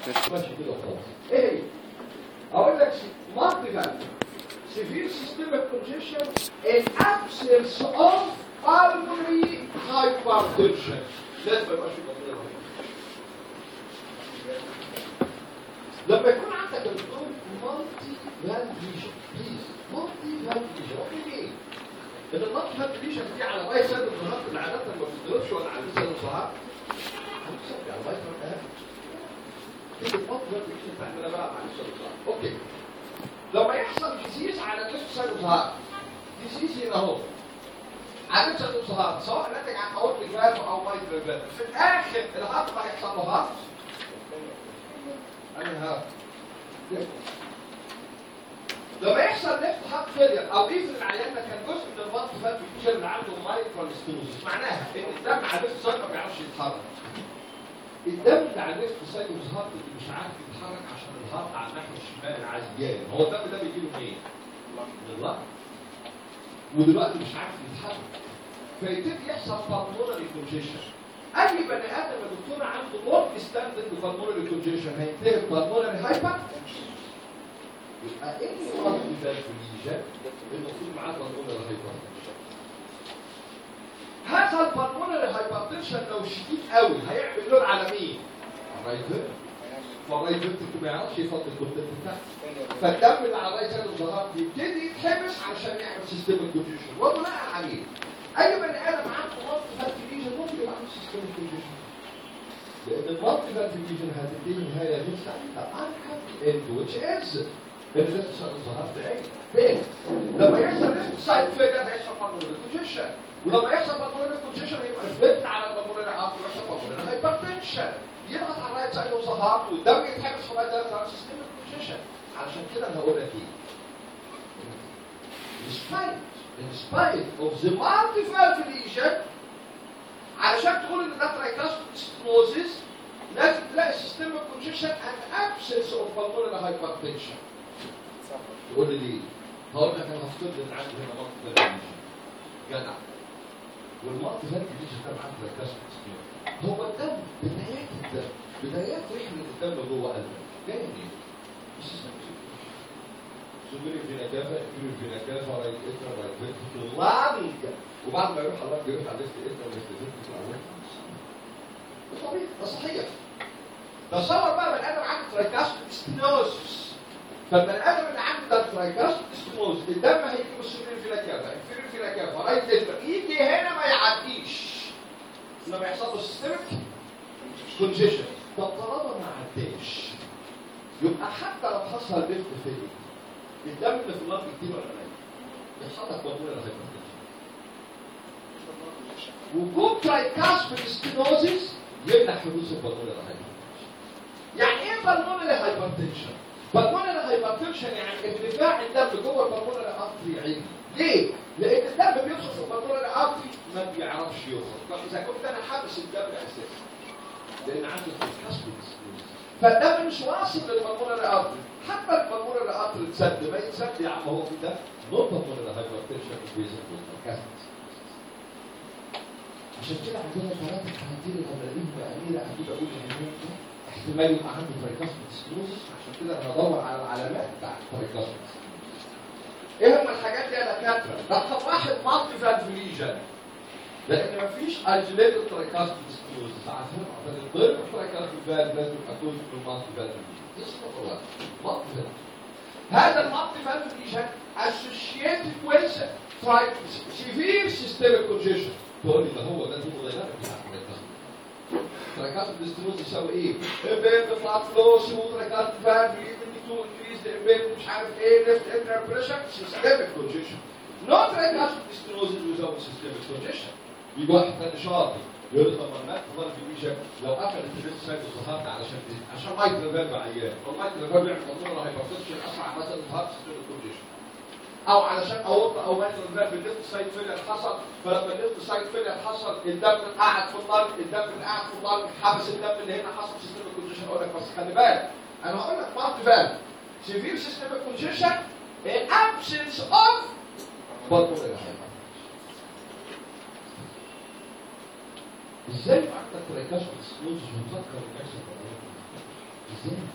ماشي كده خلاص. ايه هي؟ اقول لك مالتي فالف severe systemic congestion in absence of pulmonary hypertension. لازم يبقى في مالتي. لما يكون عندك الدكتور مالتي فالف بليز مالتي فالف ايه؟ ان المالتي فالف دي على راي سيد الظهر اللي عاده ما بتضربش ولا على سيد الظهر هنسمي على راي سيد دي المالتي فالف بتاعتنا بقى مع سيد الظهر. اوكي، لما يحصل ديزيز على نفس سيد الظهر ديزيز هنا اهو على سيد الظهر سواء ناتج عن اورتيك فالف او مايترال فالف في الاخر الهارت هيحصل له هارت هارت. لما يحصل ليفت هارت فيلير او ايفن العيان ده كان جزء من المالتي فالف فيجن اللي عنده مايترال ستينوزيس معناها ان الدم على الليفت سايد ما بيعرفش يتحرك. الدم اللي على الليفت سايد هارت اللي مش عارف يتحرك عشان الهارت على الناحيه الشمال العزيان هو الدم ده بيجي له منين؟ من اللنج. ودلوقتي مش عارف يتحرك فيبتدي يحصل بالمونري كونجيشن. اي بني ادم يا دكتور عنده لونج ستاندنج بالمونري كونجيشن هينتهي بالمونري هايبر. يبقى ايه الوقت ده في الجيجات المفروض معاه بالمونري هايبرتنشن. هذا البالمونري هايبرتنشن لو شديد قوي هيعمل لود على مين؟ الرايت فيرتيكال. فالرايت فيرتيكال ما يعرفش يفضل الكونتنت بتاعه فالدم اللي على الرايت سايد الظهر يبتدي يتحبس علشان يعمل سيستم كونجيشن. وبناء عليه اي بني ادم عنده مالتي فالف ليجن ممكن يبقى عنده سيستم كونجيشن لان المالتي فالف ليجن هتنتهي نهايه غير سعيده unhappy end which is الليفت سايد الظهر بعيد. لما يحصل ليفت سايد فيجر هيحصل بالمونري كونجيشن ولما يحصل بالمونري كونجيشن يبقى الفت على البالمونري ارتري ويحصل بالمونري هايبرتنشن يضغط على الرايت سايد الظهر والدم يتحبس في الرايت سايد سيستم كونجيشن. علشان كده انا هقول لك ايه؟ in spite of the multi-valve lesion علشان تقول ان ده tricuspid stenosis لازم تلاقي systemic congestion and absence of pulmonary hypertension. تقول لي ليه؟ هقول لك انا هفترض ان عندي هنا multi-valve lesion جدع والمالتي-valve lesion ده معاه tricuspid stenosis. هو الدم بدايات رحلة الدم جوه قلبك جاي منين؟ سوبري فينا كافا كبير فينا كافا رايت اترا رايت فينتريكل لانج وبعد ما يروح على اللانج يروح على ليفت اترا وليفت فينتريكل الاول. ده طبيعي ده صحيح. تصور بقى بني ادم عنده ترايكاستيك ستينوزس فالبني ادم اللي عنده ترايكاستيك ستينوزس الدم هيجي من السوبري فينا كافا كبير فينا كافا رايت اترا يجي هنا ما يعديش لما يحصل له سيستميك كونجيشن. طب طالما ما عداش يبقى حتى لو حصل ليفت فيلير الدم اللي في اللنج كتير ولا قليل؟ يحصل لك بالمونري هايبرتنشن. وجود ترايكاسبيد ستينوزيس يمنع حدوث البالمونري هايبرتنشن. يعني ايه بالمونري هايبرتنشن؟ بالمونري هايبرتنشن يعني اندفاع الدم جوه البالمونري ارتري عالي. ليه؟ لان الدم بيدخل في البالمونري ارتري ما بيعرفش يخرج. طب اذا كنت انا حابس الدم اساسا لان عنده ترايكاسبيد ستينوزيس فالدم مش واصل للبالمونري ارتري حتى البالمونري ارتري اتسد ما يتسد يا عم هو في ده نقطه بالمونري هايبرتنشن في البيزل والكاسبيد. عشان كده عندنا ثلاثه حالتين الامراضين باميره اكيد اقول ان احتمال يبقى عنده ترايكاسبيد ستينوزيس عشان كده انا هدور على العلامات بتاعت الترايكاسبيد. ايه هم الحاجات دي يا دكاتره؟ رقم واحد مالتي فالف ليجن لان مفيش ايزوليتد ترايكاسبيد ستينوزيس عشان الضرب الترايكاسبيد فالف لازم يكون في المالتي فالف ليجن. اسمه مالتي فالف. هذا المالتي فالف ليجن associated with severe systemic congestion. تقول لي ده هو ده الموديلات بتاع الترايكاسبيد ستينوزيس يساوي ايه؟ امبيرد بلاد فلو سموث ترايكاسبيد فالف to increase the امبيرد مش عارف ايه left atrial pressure systemic congestion. No tricuspid stenosis without systemic congestion. يجي واحد تاني شاطر يقول لك لما المات ظهر في الويشة لو قفلت الليفت سايد الظهر عشان مايكرو فالف عيان فالمايكرو فالف يعمل بالمونري هايبرتنشن اسرع مثلا الهارت سيستميك كونجيشن او علشان اورطه او مايكرو فالف الليفت سايد فيلير حصل فلما الليفت سايد فيلير حصل الدم قاعد في النار الدم اللي قاعد في النار حبس الدم اللي هنا حصل سيستميك كونجيشن. اقول لك بس خلي بالك انا هقول لك مالتي فالف severe systemic congestion in absence of pulmonary hypertension. ازاي عندك ترايكاسبيد ستينوزيس وتفكر ان يحصل ازاي؟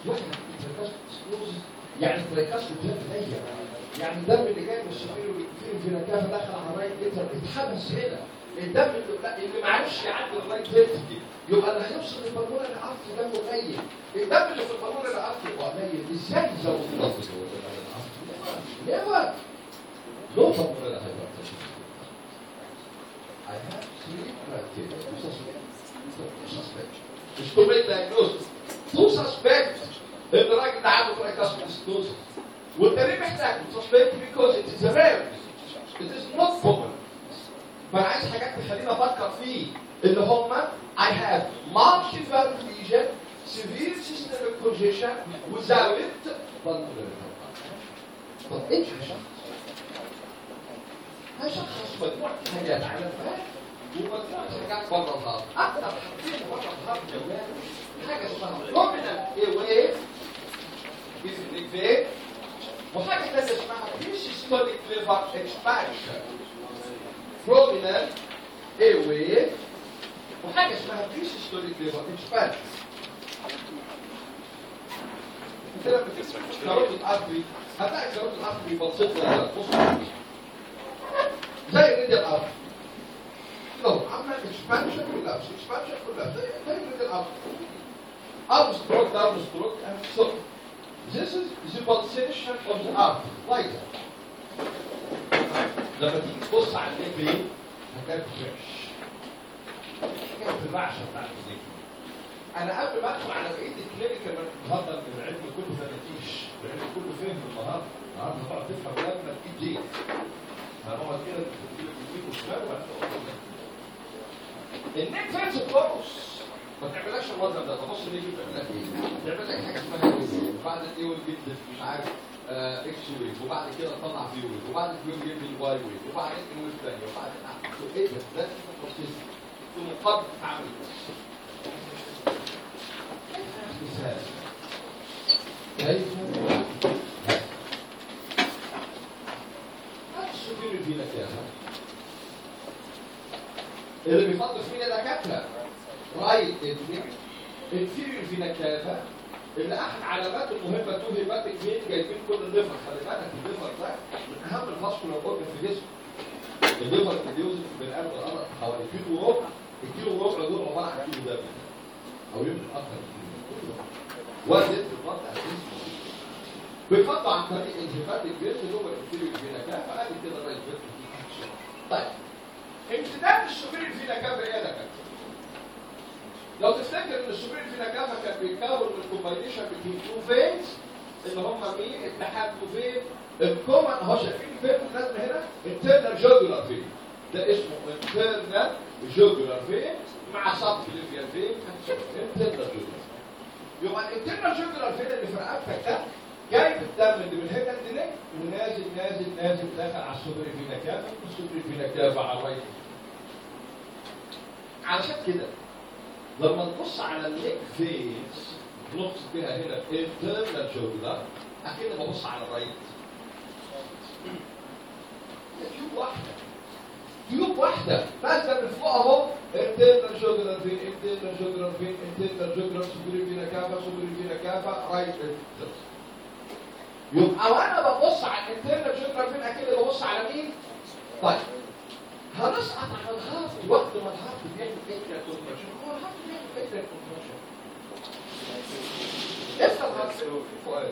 واحد تريكاستيك ستينوزس يعني تريكاستيك جاب ضيق، يعني الدم اللي جاي من السوبيريور فينا كافه دخل على الرايت انتر اتحبس هنا، الدم اللي معرفش يعدي الرايت فيرتيكال يبقى اللي هيوصل للبلمونري العصر دمه قليل، الدم اللي في البلمونري العصر يبقى قليل، ازاي يزود الضغط جوه البلمونري العصر؟ نيفر. No pulmonary hypertension. I have 3 criteria to suspect. It's to make diagnosis. To suspect ان الراجل ده عنده tricuspid stenosis. والتاني محتاج to suspect because it is rare. It is not common. فانا عايز حاجات تخليني افكر فيه اللي هم I have multivalve lesion, severe systemic congestion without pulmonary hypertension. طب ايه هشخص مجموعة حاجات على الفهم ومجموعة حاجات بره الهارد. أكثر حاجتين بره الهارد جوال حاجة اسمها prominent airway بيزنك فين وحاجة تانية اسمها pre-systolic liver expansion. prominent airway وحاجة اسمها pre-systolic liver expansion. كده بتسمع كاروت الأرضي هتلاقي كاروت الأرضي بسيط ولا بص زي الريد الأرض لو عمل expansion كلها زي الريد الأرض arm stroke down stroke and so this is the pulsation of the arm like that. لما تيجي تبص على الإبرين هتلاقي فريش كانت الرعشة بتاعت الإبرين. أنا قبل ما أدخل على بقية الكلينيكال النهارده العلم كله فناتيش، العلم كله فهم النهارده تقعد تفهم لما تجيب هنقعد كده تجيب وشمال النيك فيرس كورس ما تعملهاش المنظر ده، تبص ليه بتعملها ايه؟ تعمل لك حاجه اسمها ايه؟ وبعد الايه والجد مش عارف اكس ويف وبعد كده تطلع في ويف وبعد الفيو يجيب الواي ويف وبعدين الويف ثانيه وبعدين ايه ده؟ ده البروسيس في مقابل تعمل كيف السوبيريور فينا كافه اللي بيفضل فينا دكاتره رايت انفيريور فينا كافه اللي احد علامات المهمه تو هيباتيك فين جايبين كل الليفر. خلي بالك الليفر ده من اهم الفاسكولار اورجن في الجسم. الليفر بيوزن في البني ادم الارض حوالي كيلو وربع، الكيلو وربع دول عباره عن كيلو دم او يمكن اكثر من كيلو وزن الضغط الجسم بيفضل عن طريق الهيباتيك فين اللي هو الانفيريور فينا كافه ادي كده رايت فين. طيب امتداد السوبيريور فينا كافه ايه ده؟ لو تفتكر ان السوبيريور فينا كافه كان بيتكون من كومباينيشن بين تو فينز اللي هم مين؟ اتحاد فين الكومن اهو شايفين الفين لازم هنا انترنال جوجولار فين ده اسمه انترنال جوجولار فين مع سب كليفيال فين انترنال جوجولار. يبقى الانترنال جوجولار فين اللي في رقبتك ده جايب الدم اللي من هنا لهنا ونازل نازل نازل داخل على السوبيريور فينا كافه والسوبيريور فينا كافه على الرايت. علشان كده لما نبص على النيك فيز نقص بها هنا internal jugular اكيد ببص على الرايت. تيوب واحده نازله من فوق اهو internal jugular vein internal jugular vein internal jugular superior vena cava superior vena cava رايت. يبقى وانا ببص على الانترنال جوجولار فين اكيد ببص على مين؟ طيب هنسقط على الهارت وقت ما الهارت بيعمل اتريال كونتراكشن. هو الهارت بيعمل اتريال كونتراكشن. لسه الهارت فؤاد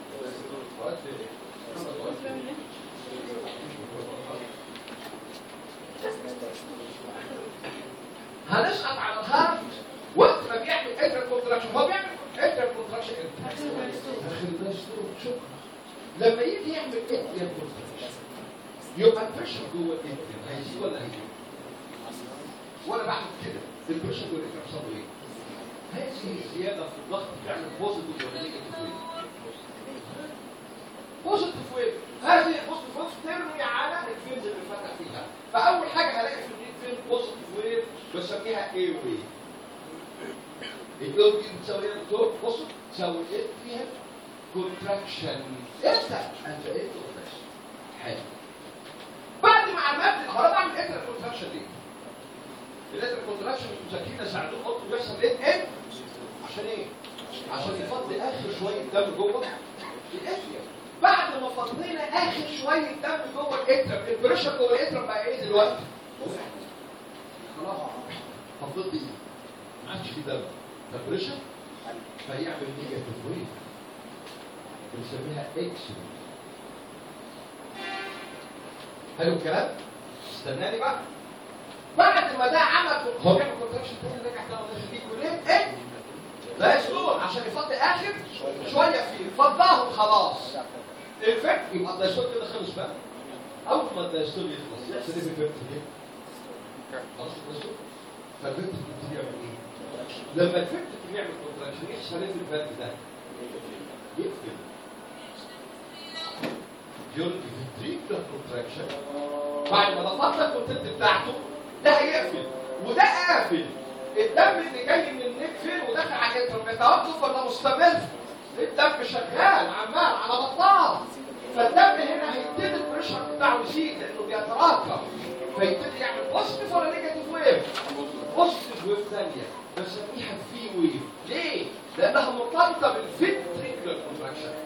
هنسقط على الهارت وقت ما بيعمل اتريال كونتراكشن. هو بيعمل اتريال كونتراكشن امتى؟ شكرا. لما يجي يعمل اتريال كونتراكشن يبقى البريشر جوه الاتريال هيزيد ولا هيزيد؟ وانا بعمل كده البريشر جوه الاتريال بيحصل ايه؟ هذه الزياده في الضغط بتعمل بوزيتيف ولا نيجاتيف ويف؟ بوزيتيف ويف. هذه البوزيتيف ويف ترمي على الفيلز اللي فتح فيها. فاول حاجه هلاقي في النيك فين بوزيتيف ويف بسميها اي ويف. الاي ويف بتساوي ايه دكتور؟ بص تساوي ايه فيها؟ كونتراكشن. امتى؟ انت ايه كونتراكشن؟ حلو. بعد ما عملت الحراره بعمل ايه الكونتراكشن دي؟ الاتر كونتراكشن المذاكرين ساعدوه قلت بيحصل ايه؟ عشان ايه؟ عشان يفضي اخر شويه دم جوه الاتريوم. بعد ما فضينا اخر شويه دم جوه الاتريوم، البريشر جوه الاتريوم بقى ايه دلوقتي؟ خلاص فضيت ايه؟ ما عادش في دم، فالبريشر فيعمل نيجاتيف ويف بنسميها اكس. حلو الكلام؟ استناني بقى. بعد ما ده عمل كونتراكشن تاني رجع تاني دي كلهم ايه؟ ده يسلون عشان يفضي اخر شويه فيه، فضاهم خلاص. الفك يبقى الدايستول كده خلص بقى. اول ما الدايستول يخلص يحصل ايه في الفك كده؟ خلاص الدايستول. فالفك بيبتدي يعمل ايه؟ لما الفك بيعمل كونتراكشن يحصل ايه في الفك ده؟ يقفل. يلقي في التريكتر كونتراكشن. بعد ما ضغطت الكونتنت بتاعته ده هيقفل وده قافل. الدم اللي جاي من النك فين وداخل على الاتريوم بيتوقف ولا مستمر؟ الدم شغال عمال على بطال. فالدم هنا هيبتدي البريشر بتاعه يزيد لانه بيتراكم، فيبتدي يعمل بوزيتيف ولا نيجاتيف ويف؟ بوزيتيف ويف ثانيه بسميها في ويف. ليه؟ لانها مرتبطه بالفنتريكولار كونتراكشن.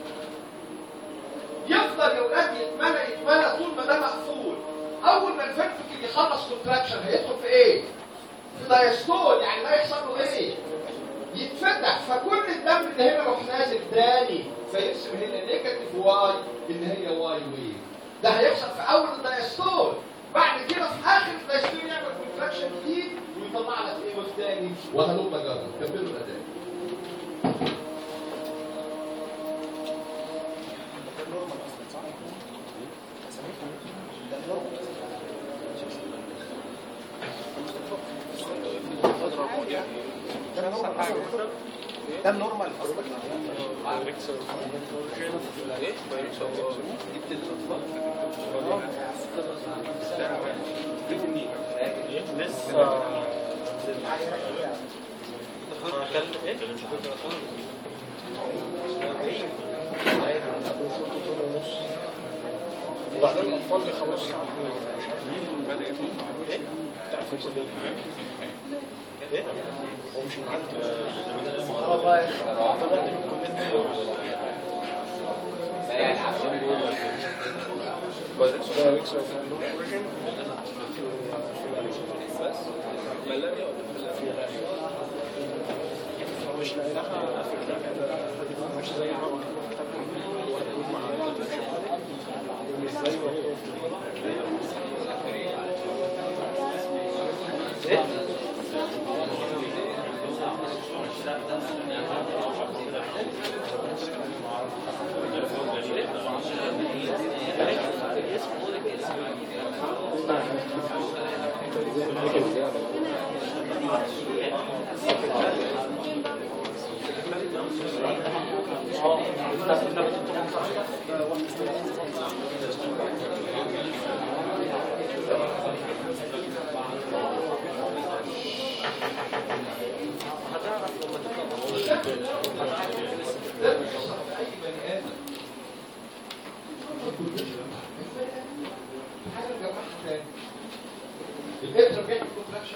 يفضل يا ولاد يتملى طول ما ده مقفول. اول ما الفنتريكل يخلص كونتراكشن هيدخل في ايه؟ في دايستول. يعني ده يحصل له ايه؟ يتفتح. فكل الدم اللي هنا يروح نازل تاني فيرسم هنا نيجاتيف واي اللي هي واي ويف. ده هيحصل في اول الدايستول. بعد كده في اخر الدايستول يعمل كونتراكشن جديد ويطلع لك ايه ويف تاني وهلم جرب. كملوا الاداء. ده النورمال اصلا. وبعدين الاطفال بيخلصوا ايه؟ هو مش معدي مش لاقيها مش زي الاتر بيعمل كونتراكشن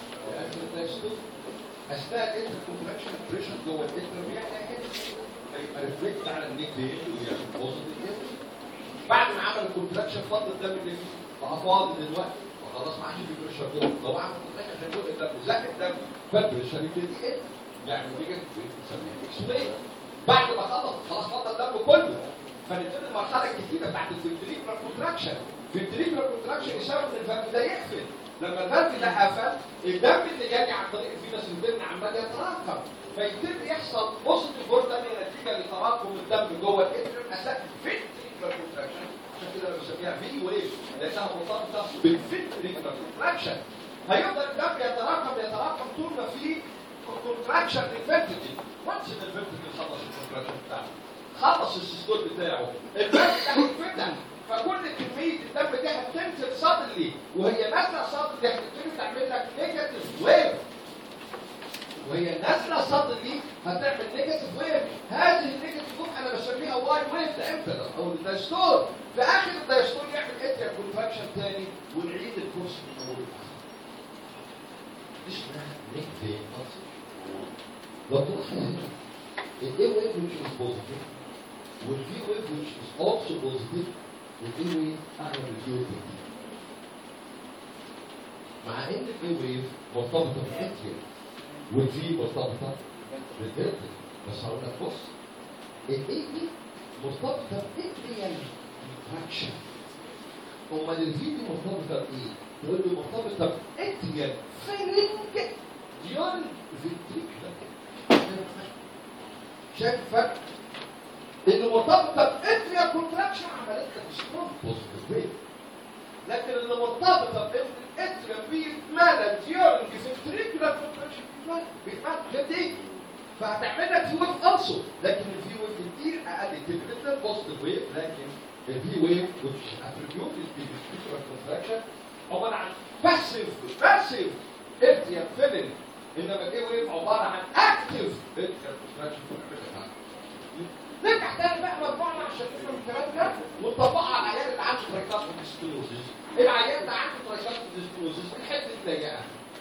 اثناء الاتر كونتراكشن بريشر جوه الاتر بيعمل كده فيبقى ريفلكت على النيك فين ويعمل بوزيتيف. بعد ما عمل الكونتراكشن فضل الدم اللي فيه بقى فاضي دلوقتي وخلاص ما عادش في بريشر جوه. لو عمل كونتراكشن هيزق الدم زق الدم فالبريشر يبتدي يقل يعني نيجاتيف بنسميها اكسبريشن. بعد ما خلاص فضل الدم كله فنبتدي المرحله الجديده بتاعت الفنتريكولار كونتراكشن. الفنتريكولار كونتراكشن يسبب ان الفالف ده يقفل. لما الفالف ده قفل الدم اللي جاي عن طريق الفينس الفيرن عمال يتراكم فيبتدي يحصل بوزيتيف فور ثانيه نتيجه لتراكم الدم جوه الاتريوم اثناء الفنتريكولار كونتراكشن. عشان كده بنسميها في ويف لانها مرتبطه بالفنتريكولار كونتراكشن. هيفضل الدم يتراكم طول ما في كونتراكشن للفنتريكل. وانس ان الفنتريكل خلص الكونتراكشن بتاعه خلص السيستول بتاعه الفالف ده هيتفتح فكل كميه الدم دي هتنزل صدري وهي نازله صدري هتبتدي تعمل لك نيجاتيف ويف. وهي نازله صدري هتعمل نيجاتيف ويف. هذه النيجاتيف ويف انا بسميها واي ويف ده امبيدنس او الدايستول. في اخر الدايستول يعمل اتريال كونتراكشن ثاني ونعيد الكورس من اول. دي اسمها نيك فين. لو تلاحظ A wave which is positive, with V wave which is also positive, with A wave أعلى من V wave. مع إن ال A wave مرتبطة بالأتريال وال V مرتبطة بالفنتريكل. بس هقول لك بص، ال A دي مرتبطة بأتريال contraction. أمال ال V دي مرتبطة بإيه؟ تقول لي مرتبطة بأتريال filling during ventricular. شايف الفرق؟ إنه مرتبطة بأتريال كونتراكشن عملت لك سترونج بوزيتيف ويف. لكن اللي مرتبطة بإن الأتريال بيتملى during ventricular contraction بيتملى دي. فهتعمل لك في ويف ألسو، لكن الفي ويف كتير أقل كتير بوزيتيف ويف، لكن الفي ويف which attributed to ventricular contraction عبارة عن passive atrial filling، إنما الإيه ويف عبارة عن active atrial contraction. نرجع تاني بقى مجموعة عشان نفهم الكلام ده ونطبقها على العيال اللي عنده ترايكاسميك ديسكلوزيس. العيال ده عنده ترايكاسميك ديسكلوزيس الحتة ضيقة.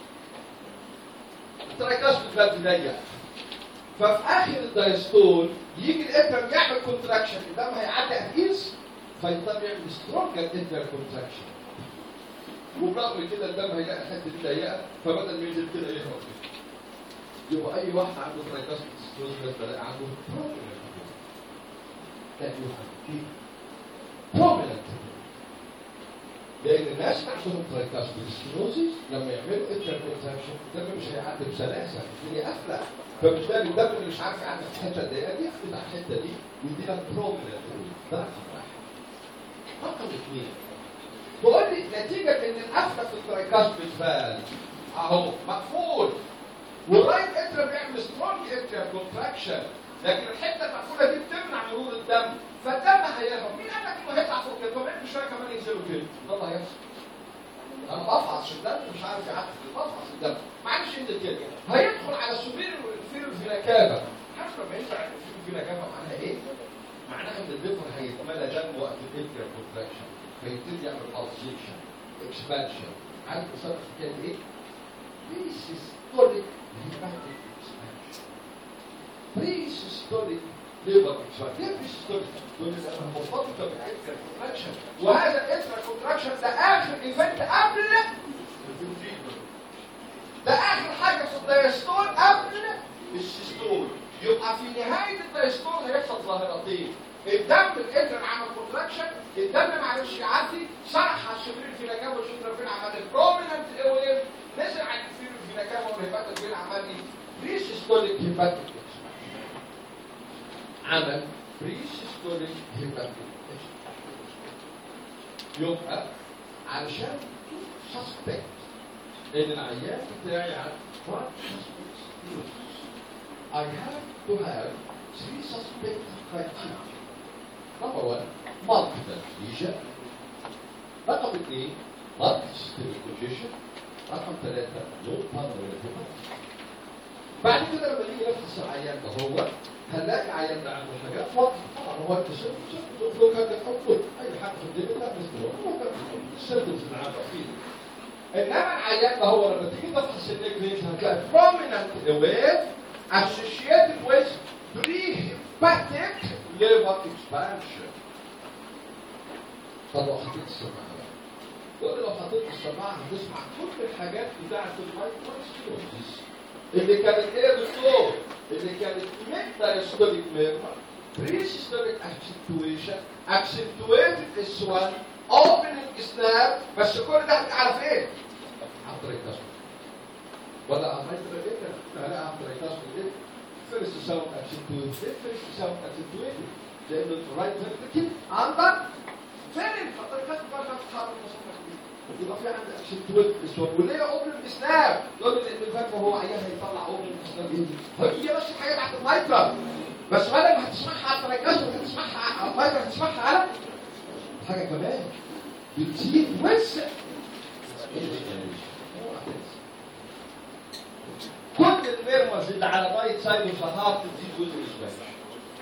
الترايكاسميك فالف ضيق. ففي آخر الدايستول يجي الاترم يعمل كونتراكشن، الدم هيعدي أكيس فيضطر يعمل سترونجر اترال كونتراكشن. وبرغم كده الدم هيلاقي الحتة دي ضيقة، فبدل ما ينزل كده يهرب كده. يبقى أي واحد عنده ترايكاسميك ديسكلوزيس بلاقي عنده بروبلم. that you have to keep prominent. لأن الناس اللي عندهم ترايكاسميك ديسكلوزيس لما يعملوا اترال كونتراكشن الدم مش هيعدي بسلاسة، الدنيا قافلة، فبالتالي الدم اللي مش عارف يعدي في الحتة الضيقة دي ياخد على الحتة دي ويدينا بروميننت. ده رقم واحد. رقم اثنين، بقول لي نتيجة إن القفلة في الترايكاسميك فالف أهو مقفول والرايت اترال بيعمل سترونج اترال كونتراكشن، لكن الحته المقفوله دي بتمنع مرور الدم، فالدم هيهرب. مين قال لك انه هيطلع فوق كده؟ طب احنا شويه كمان ينزلوا كده، ده اللي هيحصل. انا بفحص الدم مش عارف يعدي، بفحص الدم معلش ينزل كده، هيدخل على السوبيريور والانفيريور فينا كافا. عارف لما ينزل على الانفيريور فينا كافا معناها ايه؟ معناها ان الليفر هيتملى دم وقت الاتريال كونتراكشن، فيبتدي يعمل بالسيشن اكسبانشن. عارف بسبب الحكايه ايه؟ بريسيستوليك هيباتيك اكسبانشن. بريسيستوليك ليفر اكسبانشن. ليه بريسيستوليك؟ لان انا مرتبطه بالاتريال كونتراكشن، وهذا الاتريال كونتراكشن ده اخر ايفنت قبل الفنتريكل. ده اخر حاجه في الدايستول قبل السيستول. يبقى في نهايه الدايستول هيحصل ظاهرتين: الدم الاتريال عمل كونتراكشن، الدم ما عرفش يعدي، سرح على الشرير في نجاوه، والشرير فين عمل بروميننت ويف، نزل على الانفيريور في نجاوه، والهيباتيك فين عمل لي بريسيستوليك هيباتيك اكسبانشن. عمل بريسيستوليك هيباتيك اكسبانشن. يبقى علشان سسبكت ان العيان بتاعي عنده I have to have 3 suspected criteria. Number 1, multiple lesion. رقم 2, multi-systemic congestion. رقم 3, no pulmonary hypertension. بعد كده لما نيجي نفحص العيان ده هو هنلاقي عيان ده عنده حاجات واضحه. طبعا هو التسلسل لو كان الاول اي حاجه في الدنيا لا بس السيرفس اللي عنده فيه. انما العيان ده هو لما تيجي تفحص النيك هتلاقي prominent wave associated with pre-hepatic liver expansion. طب لو حطيت السماعه بقى، لو حطيت السماعه هتسمع كل الحاجات بتاعت المايكروسكوبيس اللي كانت ايه يا دكتور؟ اللي كانت ميتاستوليك ميرمر، بريسيستوليك اكسنتويتد السوان، اوبننج سناب، بس كل ده على فين؟ على طريق التصوير. ولا على طريق ايه؟ لا على طريق التصوير. فيرست ساوند اكسنتويتد، فيرست ساوند اكسنتويتد، لان الرايت فيرتيكل عندك فين؟ فطريقات بقى تتحرك يبقى في عندك اكسنتويتد السوان، وليه اوبننج سناب؟ يقول ان الفرق هو عيان هيطلع اوبننج سناب ايه؟ هي بس الحاجه بتاعت المايكرا، بس بدل ما هتسمعها على الطريقات هتسمعها على المايكرا، هتسمعها على حاجه كمان بتزيد وسع. كل الميرمرز اللي على رايت سايد اوف ذا هارت بتزيد جزء الاسبانش.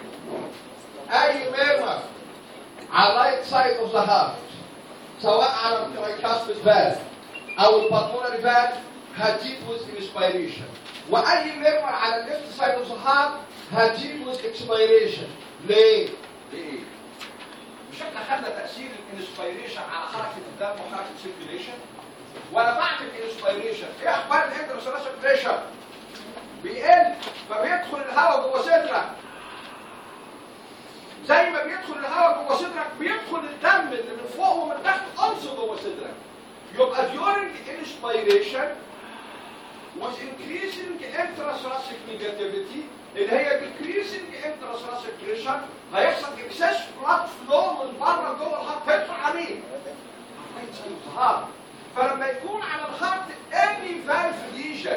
اي ميرمر على رايت سايد اوف ذا هارت سواء على الترايكاسبيد فالف او البلمونري فالف هتزيد جزء الاسبيريشن. واي ميرمر على الليفت سايد اوف ذا هارت هتجيب with expiration. ليه؟ ليه؟ مش احنا خدنا تأثير الانسبيريشن على حركة الدم وحركة السيركيليشن؟ وانا بعد الانسبيريشن ايه اخبار الانترسيركل بريشر؟ بيقل، فبيدخل الهواء جوه صدرك. زي ما بيدخل الهواء جوه صدرك بيدخل الدم اللي من فوق ومن تحت also جوه صدرك. يبقى during inspiration with increasing intrathoracic negativity اللي هي decreasing intrathoracic pressure هيحصل excess blood flow من بره جوه الهارت هيدخل عليه. فلما يكون على الهارت any valve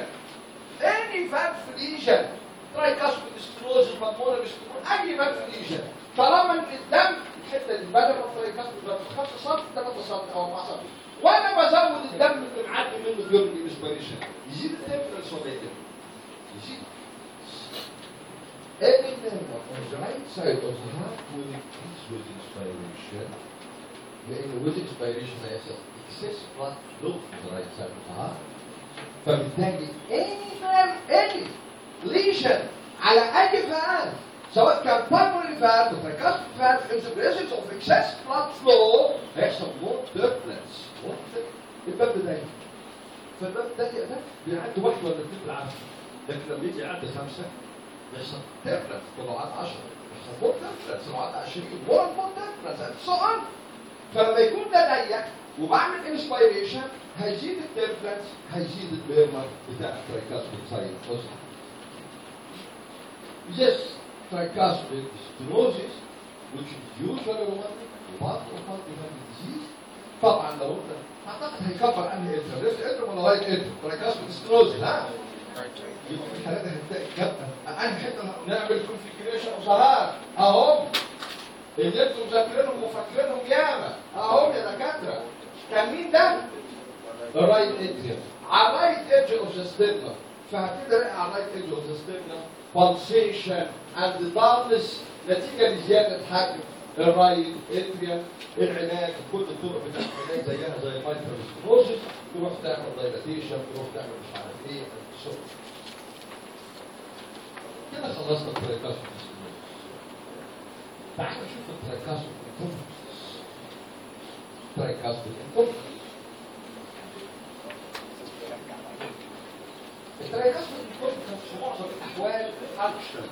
lesion tricuspid stenosis pulmonary stenosis اي valve lesion طالما ان الدم الحته اللي بدل ما الترايكاسبيد بقى 5 سم 3 سم او 4 سم وانا بزود الدم اللي معدي منه during inspiration يزيد التمبرنس ولا يقل؟ يزيد. Any member on the right side of the heart will increase with inspiration. لأن with inspiration هيحصل excess blood flow to the right side of the heart. فبالتالي any lesion على أي فعل سواء كان pulmonary valve or tricuspid valve in the presence of excess blood flow هيحصل more turbulence. الباب ده فالباب ده بيعدي واحد ولا اثنين بالعافية، لكن لما يجي يعدي 5 يحصل تيربلنس. ولو عدى 10 يحصل مور تيربلنس، لو عدى 20 مور تيربلنس اند سو اون. فلما يكون ده ضيق وبعمل انسبيريشن هيزيد التيربلنس، هيزيد البيرمر بتاع الترايكاسبيد سايد. This tricuspid stenosis which is usually rheumatic وبعض الأوقات disease طبعا لو انت اعتقد هيكبر انهي انتر ولا رايت انتر tricuspid stenosis ها يبقى في الحالات هتلاقي كبه انهي حته نعمل كونفيجريشن وظهار اهم اللي انتم مذاكرينهم وفاكرينهم ياما اهم يا دكاتره. كان مين ده؟ الرايت اتريوم على الرايت ايدج اوف ذا ستيرنم. فهتلاقي على الرايت ايدج اوف ذا ستيرنم pulsation and dullness نتيجه لزياده حجم الرايت اتريوم. العلاج كل الطرق بتاعت العلاج زيها زي المايكرو ستينوزيس، تروح تعمل دايلاتيشن، تروح تعمل مش عارف ايه كده. خلصنا الترايكاسبيد ستينوزيس. تعالوا نشوف الترايكاسبيد انكومبتنس. الترايكاسبيد انكومبتنس في معظم الاحوال فانكشنال.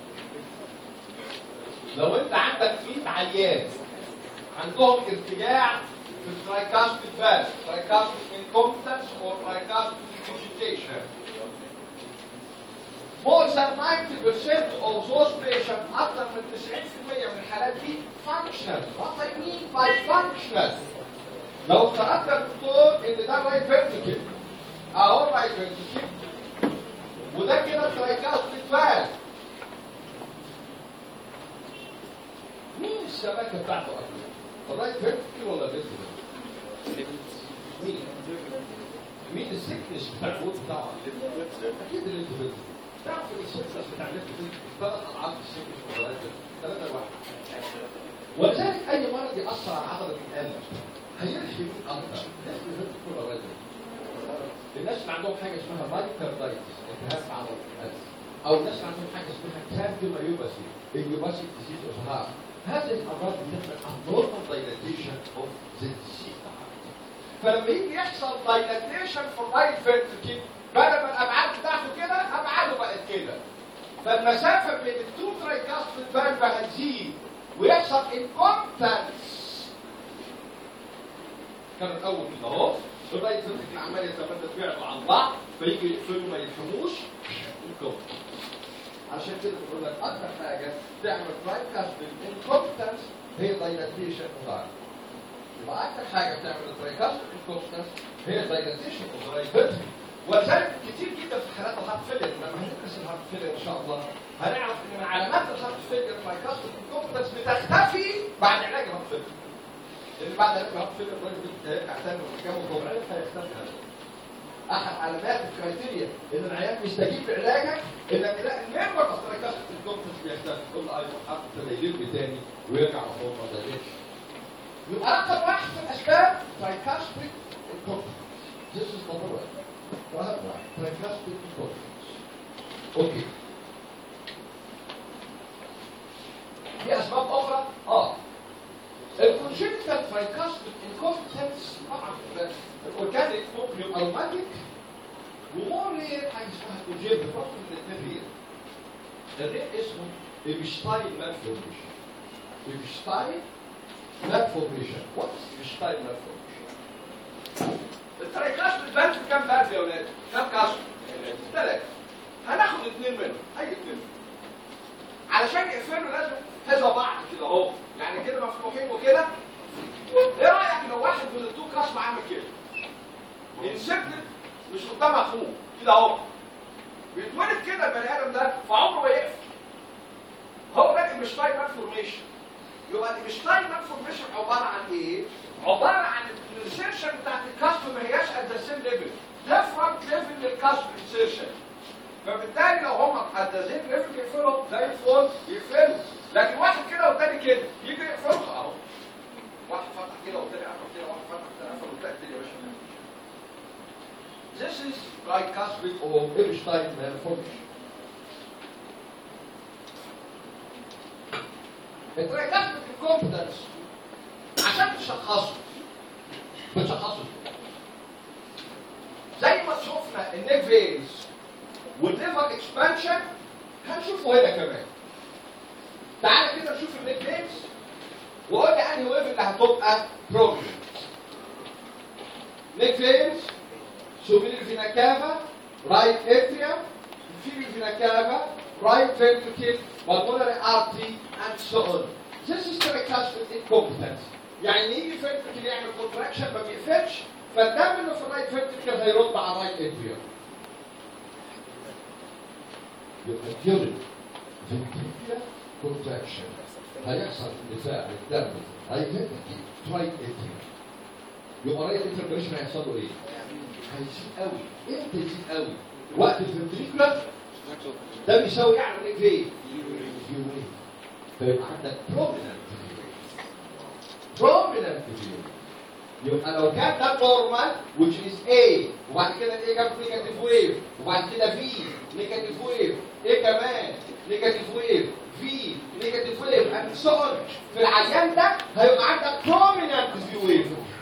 لو انت عندك 100 عيان عندهم ارتجاع في الترايكاسبيد فالف، ترايكاسبيد انكومبتنس او ترايكاسبيد فيجيتيشن، more than 90% of those patients أكثر من 90% من الحالات دي functional. What I mean by functional؟ لو افترضت يا دكتور إن ده رايت فيرتيكل أهو رايت فيرتيكل وده كده ترايكاسبيد فالف، مين الشبكة بتاعته أكتر؟ الرايت فيرتيكل ولا الليفت؟ مين السكنس بتاع الوود بتاعه؟ أكيد الليفت فيرتيكل. تعرف السكنس بتاع الليفت فيرتيكل 3 أضعاف السكنس ولا 3 لواحد. ولذلك أي مرض يأثر على عضلة القلب هيرخي مين أكتر؟ الليفت فيرتيكل ولا الرايت فيرتيكل؟ الناس اللي عندهم حاجة اسمها مايكاردايتس التهاب في عضلة القلب، أو الناس اللي عندهم حاجة اسمها كارديومايوباثي اليوباثي ديزيز اوف هارت، هذه الأمراض بتعمل abnormal dilatation of the disease. فلما يجي يحصل dilatation في الرايت فيرتيكل بدل ما الأبعاد بتاعته كده أبعاده بقت كده، فالمسافة بين التو ترايكاسبيد فالف هتزيد ويحصل incompetence. كان الأول كده أهو الرايت فيرتيكل عمال يتبادل فعله عن بعض فيجي يقفلوا ما يفهموش incompetence. عشان كده بقول لك اكتر حاجه تعمل ترايكاسبيد انكومبتنس هي دايلاتيشن اوف هارت. يبقى اكتر حاجه بتعمل ترايكاسبيد انكومبتنس هي دايلاتيشن اوف رايت فيرتيكل. ولذلك كتير جدا في حالات الهارت فيلير لما هندرس الهارت فيلير ان شاء الله هنعرف ان من علامات الهارت فيلير ترايكاسبيد انكومبتنس بتختفي بعد علاج الهارت فيلير. لان بعد علاج الهارت فيلير الراجل بيرجع تاني للحكام الطبيعيه فيختفي. احد علامات الكرايتيريا ان العيان بيستجيب لعلاجك انك تلاقي الميمبر اوف ترايكاسبيد انكومبتنس بيختفي، كل ايضا حط تدليل تاني ويرجع لفوق ما زالش. يبقى رقم واحد في الاسباب ترايكاسبيد انكومبتنس. This is number 1. رقم 1 ترايكاسبيد انكومبتنس. اوكي. في اسباب اخرى الكونجنتال ترايكاسبيد انكومبتنس طبعا الاورجانيك ممكن يبقى روماتيك ومور رير حاجه اسمها كونجنتال برضه من الاثنين الرير اسمه ايبشتاين مالفورميشن. ايبشتاين مالفورميشن. وات از ايبشتاين مالفورميشن؟ الترايكاسبيد فالف كام فالف يا ولاد؟ كام كاسب؟ 3. هناخد 2 منهم، اي 2 منهم. علشان يقفلوا لازم كذا بعض كده اهو، يعني كده مفتوحين وكده. ايه رايك لو واحد من التو كاسب عامل كده؟ انسبتد مش قدام اخوه كده اهو. بيتولد كده البني ادم ده فعمره ما يقفل. هو ده الايبشتاين مالفورميشن. يبقى الايبشتاين مالفورميشن عباره عن ايه؟ عباره عن الانسيرشن بتاعت الكاسب ما هياش ات ذا سيم ليفل، ديفرنت ليفل للكاسب انسيرشن. فبالتالي لو هم ات ذا سيم ليفل يقفلوا زي الفل يقفلوا، لكن واحد كده والتاني كده يجي يقفلوا اهو. واحد فتح كده والتاني قفل كده، واحد فتح كده قفل والتاني كده يا باشا. This is tricuspid or Eberstein malformation. الترايكاسبيد انكومبتنس عشان تشخصه بتشخصه زي ما شفنا النيك فينز والليفر اكسبانشن هنشوفه هنا كمان. تعالى كده نشوف النيك فينز وقول لي انهي ويف اللي هتبقى بروبلم. نيك فينز superior vena cava, right atrium, inferior vena cava, right ventricle, pulmonary artery, and so on. This is tricuspid incompetence. يعني يجي ventricle يعمل contraction ما بيقفلش، فالدم اللي في الرايت ventricle هيرد على الرايت atrium. يبقى during ventricular contraction هيحصل اندفاع للدم رايت ventricle right atrium. يبقى رايت atrium مش هيحصل له ايه؟ هيزيد قوي. امتى يزيد قوي؟ وقت الفنتريكولار ده بيساوي يعمل ايه فين؟ فيومين. فيبقى عندك prominent فيو. يبقى لو كان ده نورمال which is A وبعد كده ايه جاب نيجاتيف ويف وبعد كده V نيجاتيف ويف ايه كمان نيجاتيف ويف V نيجاتيف ويف and so on. في العيان ده هيبقى عندك prominent فيو ويف.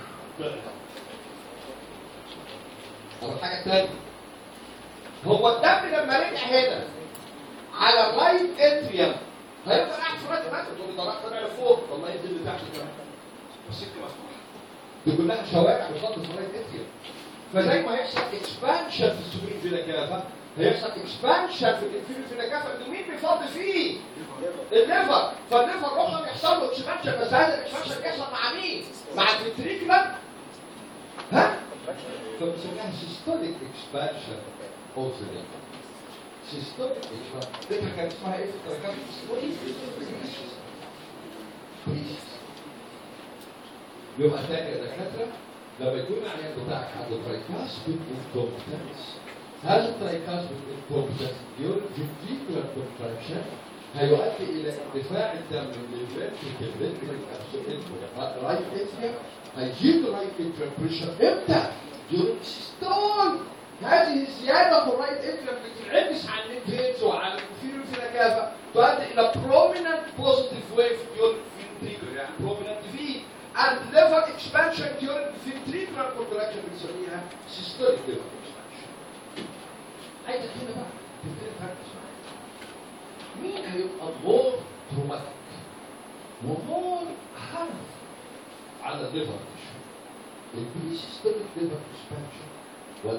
طب الحاجة الثانية هو الدم لما رجع هنا على الرايت اتريوم هيفضل قاعد في الرايت اتريوم تقول لي ده طلع لفوق والله ينزل لتحت كمان السكة مفتوحة دي كلها شوارع بتحط في الرايت اتريوم. فزي ما هيحصل اكسبانشن في السوبرين فينا كافا هيحصل اكسبانشن في الانفيريور فينا كافا اللي مين بيفضي فيه؟ الليفر. فالليفر روحه يحصل له اكسبانشن بس هذا الاكسبانشن بيحصل مع مين؟ مع الفنتريكولار ها؟ فبنسميها systolic expansion of the liver. Systolic expansion. ده كان اسمها ايه في التراكيب؟ يبقى تاني يا دكاتره لما يكون العيان بتاعك عنده ترايكاسبيد انكومبتنس، هذا الترايكاسبيد انكومبتنس during ventricular contraction هيؤدي الى اندفاع الدم من الفنتريكل رايت اتريوم هيجيب رايت اتريوم بريشر امتى؟ during systole. هذه الزيادة في الرايت اتريوم بتنعكس على النيك فينز وعلى الانفيريور فينا كافا تؤدي إلى prominent positive wave during ventricular يعني prominent V and liver expansion during ventricular contraction بنسميها systolic liver expansion. عايزك هنا بقى تبتدي تركز معايا. مين هيبقى more traumatic ومور harmful على الليفر؟ البريسيستوليك ليفر اكسبانشن ولا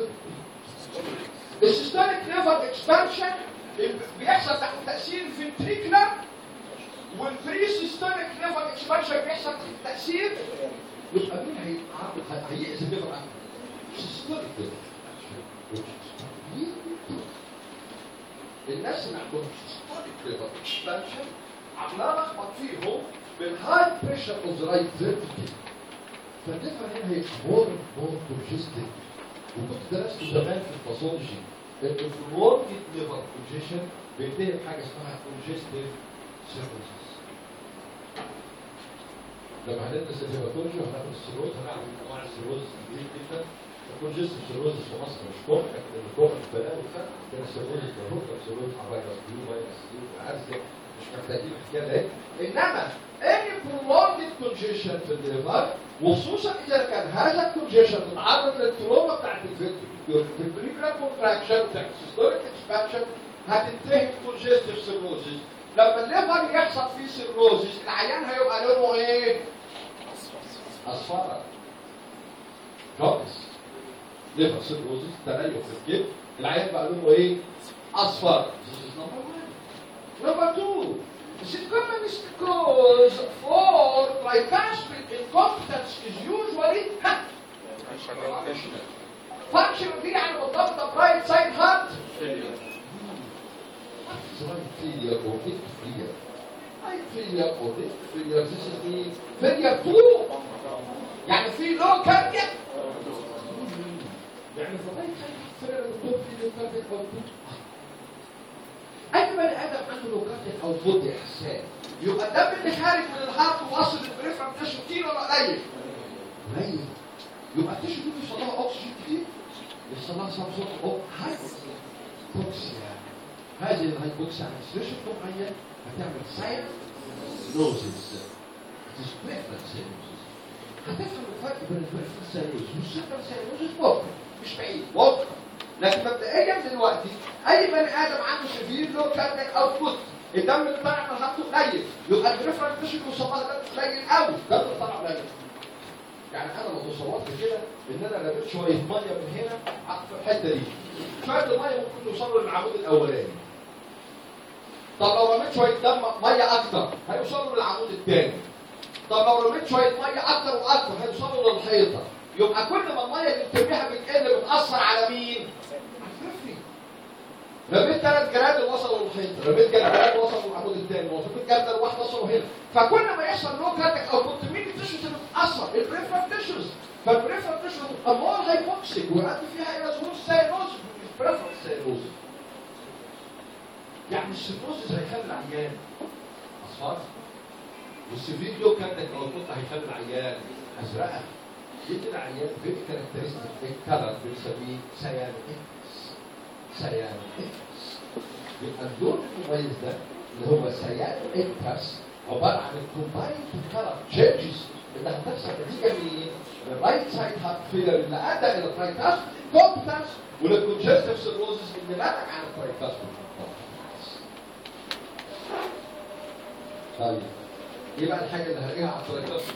السيستوليك ليفر اكسبانشن بيحصل تحت تأثير الفنتريكولار والبريسيستوليك ليفر اكسبانشن بيحصل تحت تأثير يبقى مين هيأذي الليفر اكتر؟ السيستوليك ليفر الناس اللي عندهم سيستوليك ليفر اكسبانشن عمال اخبط فيهم بالهاي بريشر اوف ذا رايت فيرتيكال فالليفر هنا هي مور كونجستد. وكنت درست زمان في الباثولوجي ان الوركيد ليفر كونجيشن بينتهي بحاجه اسمها كونجستيف سيروزس. لما هندرس الهيباتولوجي وهناخد السيروز هنعرف انواع السيروز كتير جدا. الكونجستيف سيروزس في مصر مش كومن لكن الكومن في البلاد وكده عندنا سيروزس الروكا سيروز فيروس بيو فيروس سيو عارزه مش محتاجين الحكايه دي. انما any prolonged congestion في الليفر، وخصوصا اذا كان هذا الكونجيشن متعرض للتروما بتاعت الفيتريكيول في البريكرال كونتراكشن بتاعت السيستوليك اكسبانشن، هتنتهي بكونجستيف سيروزيس. لما الليفر يحصل فيه سيروزيس العيان هيبقى لونه ايه؟ اصفر. جوبس ليفر سيروزيس تليف في الكبد، العيان بقى لونه ايه؟ اصفر. Number 2, this is common because for tricuspid incompetence is usually functional دي يعني مرتبطه برايت سايد هارت failure or hip failure. Right failure or hip failure. This is the failure 2. يعني في لو كاردياك يعني في رايت سايد هارت failure. أي بني آدم عنده لوكاتيك أو فوت يا حسان، يبقى الدم اللي خارج من الهارت واصل للبريفرال تيشو كتير ولا قليل؟ قليل. يبقى التيشو دي بيوصل لها أكسجين كتير، بيوصل لها سام سورت أوف هايبوكسيا. هذه الهايبوكسيا على ستريشن معين هتعمل ساينوزيس. بريفرال ساينوزيس. هتفهم الفرق بين البريفرال ساينوزيس والسيرفال ساينوزيس ممكن، مش بعيد، واضح. لكن مبدئيا دلوقتي اي بني ادم عنده سيفير لو كاردياك اوتبوت، الدم اللي طالع من الهارت قليل، يبقى البريفرال تيشو يوصل لها دم قليل قوي، الدم اللي طالع قليل. يعني انا لو تصورت كده ان انا رميت شويه ميه من هنا في الحته دي، شويه الميه ممكن يوصلوا للعمود الاولاني. طب لو رميت شويه دم ميه اكتر هيوصلوا للعمود الثاني. طب لو رميت شويه ميه اكتر واكتر هيوصلوا للحيطه. يبقى كل ما الميه اللي بترميها بتقل بتاثر على مين؟ رميت 3 جراد وصلوا للحيطه، رميت جراد وصلوا للعمود الثاني، رميت جراد واحده وصلوا هنا. فكل ما يحصل لو كاتك او كنت مين التيشوز اللي بتتاثر؟ البريفرال تيشوز. فالبريفرال تيشوز امور هايبوكسيك ويؤدي فيها الى ظهور ساينوز مش بريفرال ساينوز. يعني السيروزيس هيخلي العيان اصفر، والسيفير لو كاتك او كنت هيخلي العيان ازرقه. يدي العيان فيري كاركترستيك الكلر بنسميه سيان اكس. سيان اكس. يبقى اللون المميز ده اللي هو سيان اكس عباره عن الكومبايند كلر تشينجز اللي هتحصل نتيجه من الرايت سايد هارت فيلر اللي ادى الى الترايكاست كومبتنس والكونجستيف سيروزيس اللي نتج عن الترايكاست كومبتنس. طيب يبقى الحاجه اللي هلاقيها على الترايكاست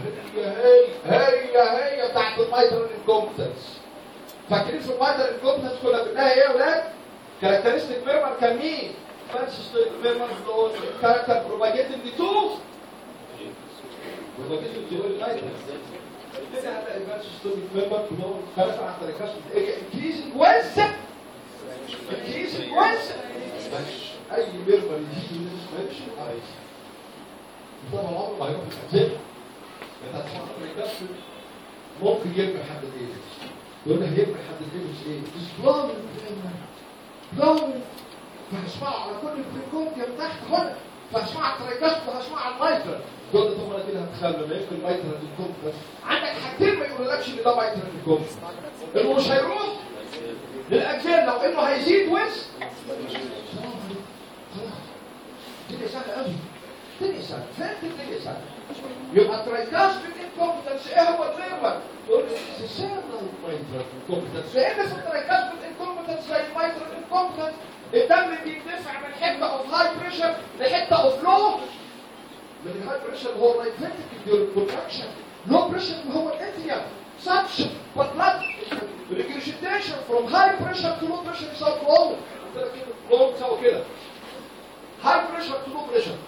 هي بتاعت المايترال انكومبتنس. فاكرين في المايترال انكومبتنس كنا بنلاقي ايه يا اولاد؟ كاركترستيك ميرمر كان مين؟ فانسيستيك ميرمر دول كاركتر بروباجيتد لتو بروباجيتد لتو المايترال. كده هنلاقي فانسيستيك ميرمر كلهم كاركتر على الترايكاست انكريزنج ويز اي ميرمر يجي من السبيشن عايز طبعا عمره ما هيروح يتحزن. انت هتسمع الترايكاست ممكن يرمي حد الايدز، يقول لك هيرمي حد الايدز ايه؟ اسبلان بلون. فهسمعه على كل البريكورديوم تحت هنا، فهسمع الترايكاست وهسمع على المايترال. دول طب انا كده هتخلى ما يمكن المايترال الكومبتنس. عندك حاجتين ما يقولولكش ان ده مايترال الكومبتنس، انه مش هيروح للاجزاء لو انه هيزيد ويز. الدنيا سهله قوي، الدنيا سهله، فهمت الدنيا سهله. يبقى الترايكاست الكومبتنس ايه هو الفيرمر؟ تقول لي سيرنا المايترال الكومبتنس، لان في الترايكاست الكومبتنس زي المايترال الكومبتنس الدم بيندفع من حته اوف هاي بريشر لحته اوف لو. من الهاي بريشر هو الرايت فنتريكل كونتراكشن، لو بريشر هو الاتريوم such but blood regurgitation from high pressure to low pressure يساوي flow. flow يساوي كده high pressure to low pressure.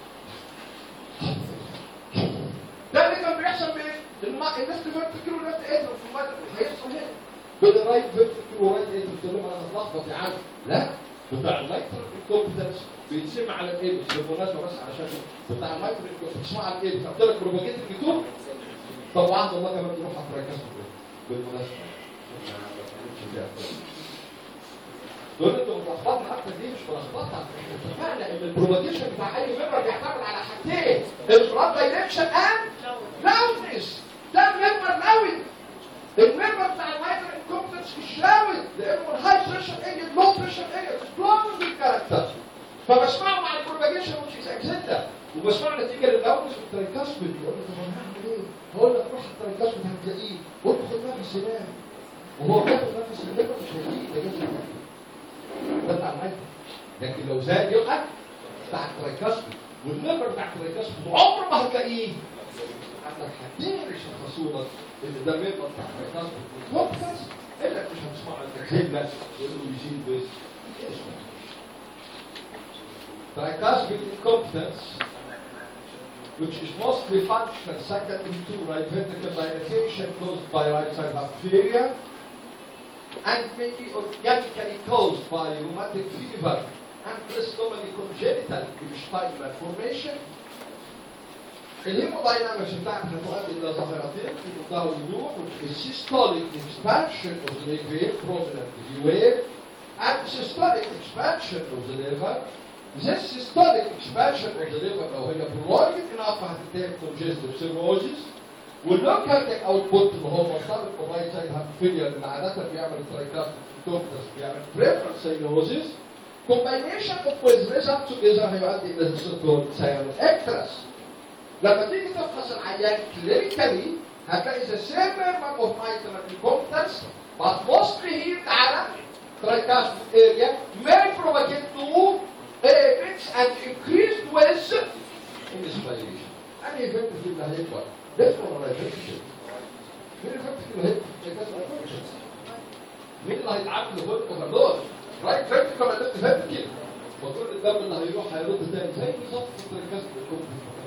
ده اللي كان بيحصل الناس تفكر ولفت اتريوم في المايترال هيحصل هنا بين الرايت فنتريكل والرايت اتريوم. تقول لهم انا هتلخبط يا عم، لا بتاع المايترال الكومبتنس بيتسمع على الايبس بالمناسبه بس علشان بتاع المايترال الكومبتنس بيتسمع على الايبس. قلت لك بروباجيتد بتوع طب وعند الله كمان تروح على الترايكاست بالمناسبه. دول انتوا متلخبطين حتى دي مش ملخبطه. اتفقنا ان البروباجيشن بتاع اي ميمبر بيعتمد على حاجتين، البلاد دايركشن اند لاودنس. ده ميمبر لاود، الميمبر بتاع المايترال انكومبتنس مش لاود لانه الهاي بريشر ايه لو بريشر ايه اكسبلوزيف كاركتر. فبسمعه مع propagation which is accidental. وبسمع نتيجه للاوكس والترايكاسبيد يقول لي طب انا هعمل ايه؟ هقول لك روح الترايكاسبيد هتلاقيه، قول له خد نفس هناك. وهو بياخد نفس الليفر مش هيجي ده جزء ده بتاع المعده. لكن لو زاد يبقى بتاع الترايكاسبيد، والليفر بتاع الترايكاسبيد عمر ما هتلاقيه. عندك حاجتين يشخصوا لك ان ده الليفر بتاع الترايكاسبيد والكومبتنس، الا مش هتسمع عندك هبه يقول له يزيد بس. Tricuspid incompetence, which is mostly functional secondary to right ventricular dilatation caused by right side heart failure, and may be organically caused by rheumatic fever and less commonly congenital Bechstein malformation. الهيموداينامكس بتاعتها تؤدي الى ظاهرتين في منتهى الوضوح، السيستوليك expansion of the liver prominent view and systolic expansion of the liver. This systolic expansion of the liver لو هي prolonged enough هتتعمل congestive cirrhosis، واللوكال output اللي هو مرتبط بالرايت سايد هارت فيلير اللي عاده بيعمل ترايكاستيك توكتس بيعمل peripheral cyanosis. combination of with results together هيؤدي الى so-called cyanoectras. لما تيجي تفحص العيان كلينيكالي هتلاقي the same member of mitral incompetence but mostly here على tricuspid area may propagate to events and increased with inspiration. أنا event في اللي هيكبر ده ولا event مين الفكر اللي هيكبر؟ مين اللي هيتعامل لكل اوفرلود؟ رايت فيرتيكال ولا ليفت فيرتيكال؟ وكل الدم اللي هيروح هيرد تاني زي بالظبط في التركيز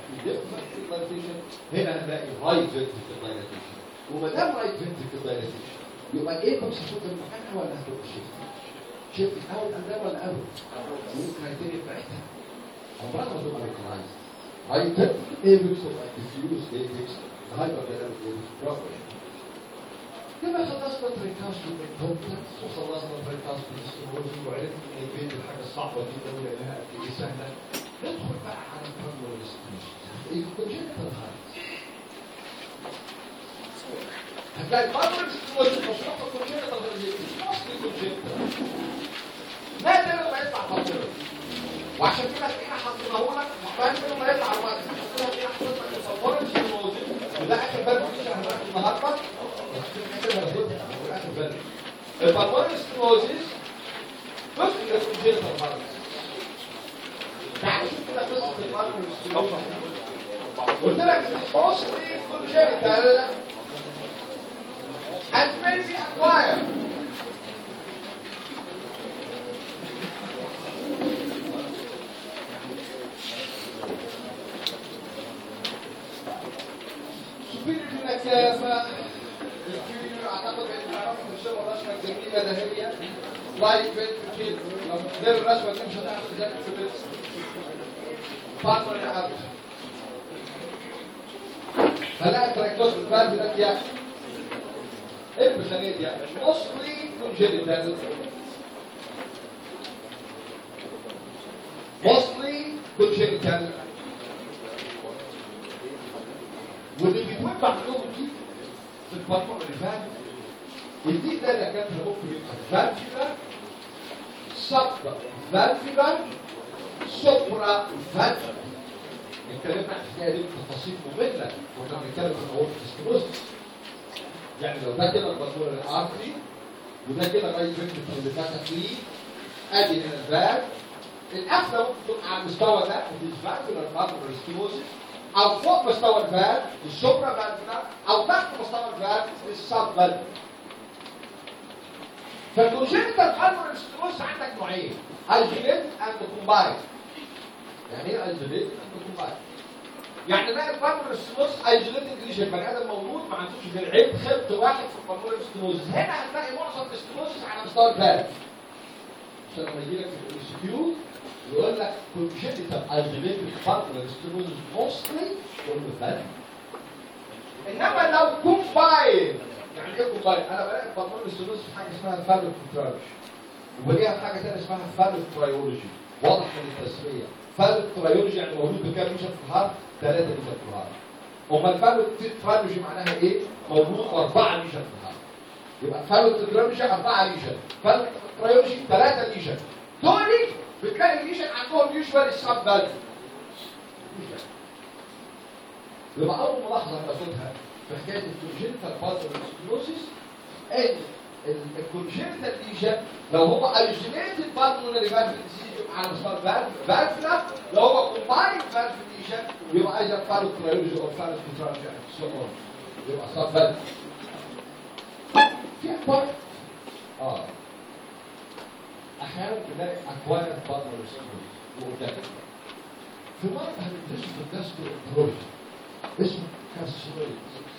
هنا هنلاقي هاي فيرتيكال دايلاتيشن، وما دام رايت فيرتيكال دايلاتيشن يبقى ايه كونسيكوت المكان ولا هتبقى شيفت اول قدام ولا اول؟ ممكن هيتني بتاعتها عمرها ما تبقى ريكلايز. هاي فيرتيكال ايبكس تبقى ديفيوز ايبكس هايبر دايناميك ايبكس بروبر. كده خلصنا تريكاسبيد انكومبتنس وخلصنا تريكاسبيد ستينوزيس وعرفنا ان البيت الحاجه الصعبه دي ولقيناها قد ايه سهله. ندخل بقى على البرمولار ستينوزيس. الكونجنتال هارت هتلاقي البرمولار ستينوزيس مشروطه كونجنتال هارت كونجنتال نادر ما يطلع برمولار، وعشان كده احنا حطيناه لك بعد ما يطلع الوقت حطينا فيه حضرتك البرمولار ستينوزيس وده اخر باب مش هنعمله النهارده. البرمولار ستينوزيس جزء من الكونجنتال هارت. يعني شوف كده قصه البرمولار ستينوزيس قلت لك mostly congenital and may be acquired. superior للكافة superior اعتقد ان تعرفوا ترسموا الرسمه الجميله ده هي لايك فيت غير الرسمه دي مش هتعرف تذاكر في البيت. فاضل يا هلاقي تراكتوس بالفالف ده يا ايه الميزانيه دي؟ mostly congenital واللي بيتوقع منهم دي في الفتره اللي فاتت الدي ده اللي كان ممكن يبقى فالفيلر سب فالفيلر سوبرا فالفيلر. اتكلمنا عن الحكايه دي بتفاصيل ممله كنا بنتكلم في الاورتيك ستينوزيس. يعني لو ده كده البلمونري ارتري وده كده الرايت فينتريكل اللي فاتح فيه ادي هنا الفالف. القفله ممكن تبقى على المستوى ده في الفالفيلر بالمونري ستينوزيس او فوق مستوى الفالف السوبرا فالفيلر او تحت مستوى الفالف السب فالفيلر. فالكونجنتال بالمونري ستينوزيس عندك نوعين ايزوليت اند كومباين. يعني ايه ايزوليت اند كومباين؟ يعني ده البالمونري ستينوزيس ايزوليتد ليجن بني ادم موجود ما عندوش غير عيب خبط واحد في البالمونري ستينوزيس. هنا هتلاقي معظم الستينوزيس على مستوى الفالف. عشان لما يجي لك في الام سي كيو يقول لك كونجنتال ايزوليتد بالمونري ستينوزيس موستلي فروم الفالف. انما لو كومباين يعني ايه كومباين؟ انا بلاقي البالمونري ستينوزيس في حاجه اسمها فالف كونتراكشن وبلاقيها في حاجه ثانيه اسمها فالف ترايولوجي. واضح من التسميه فالف ترايولوجي يعني موجود بكام ليجن في الهارت؟ 3 ليجن في الهارت. امال فالف ترايولوجي معناها ايه؟ موجود 4 ليجن في الهارت. يبقى فالف ترايولوجي 4 ليجن، فالف ترايولوجي 3 ليجن. دول بتلاقي الليجن عندهم يوجوالي سب فالف. يبقى اول ملاحظه هناخدها في حكايه الكونجنتال بالمونري سكلروسيس ان الكونجنتال ليجن لو هو اوريجينيتد بالمونري فالف ديزيز يبقى على مستوى فالفلا، لو هو كومبايند فالف ليجن يبقى ايضا فالو كرايولوجي او فالو كونتراكشن سو يبقى سب فالف. في فرق احيانا بنلاقي اكواير بالمونري سكلروسيس وقدام في مرض هندرسه في الجاستروانترولوجي اسمه كارسينويد.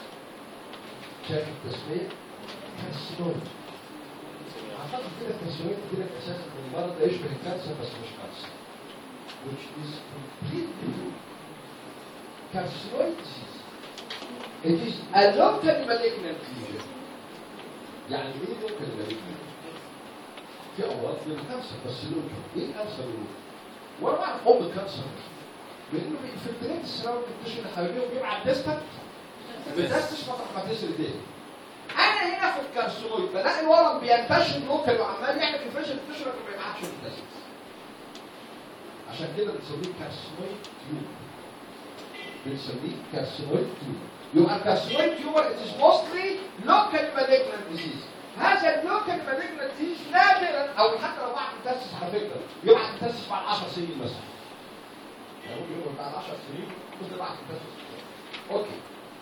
شايف التسمية؟ كارسينويد. اعتقد كده الكارسينويد كده اساسا المرض ده يشبه الكانسر بس مش كانسر. which is completely true. Carcinoid disease. It is a locally malignant lesion. يعني ايه locally malignant؟ في امراض من الكانسر بس لوكال. ايه كانسر لوكال؟ وانا بعرف الكانسر لانه بينفلتريت السراوند التشو اللي حواليه وبيبعت ديستنت بتستش مطرح ما تنزل ايديه. انا هنا في الكارسينويد بلاقي الورم بينتشر لوكال وعمال يعمل انفكشن التشو لكن ما بيبعتش الديستنت. عشان كده بنسميه كارسينويد تيوب. بنسميه كارسينويد تيوب. يبقى الكارسينويد تيوب it is mostly local malignant disease. هذا اللوكال malignant disease نادرا او حتى لو بعد التسس على فكره يبعت التسس بعد 10 سنين مثلا. يعني ممكن يقول بعد 10 سنين كنت بعد التسس. اوكي.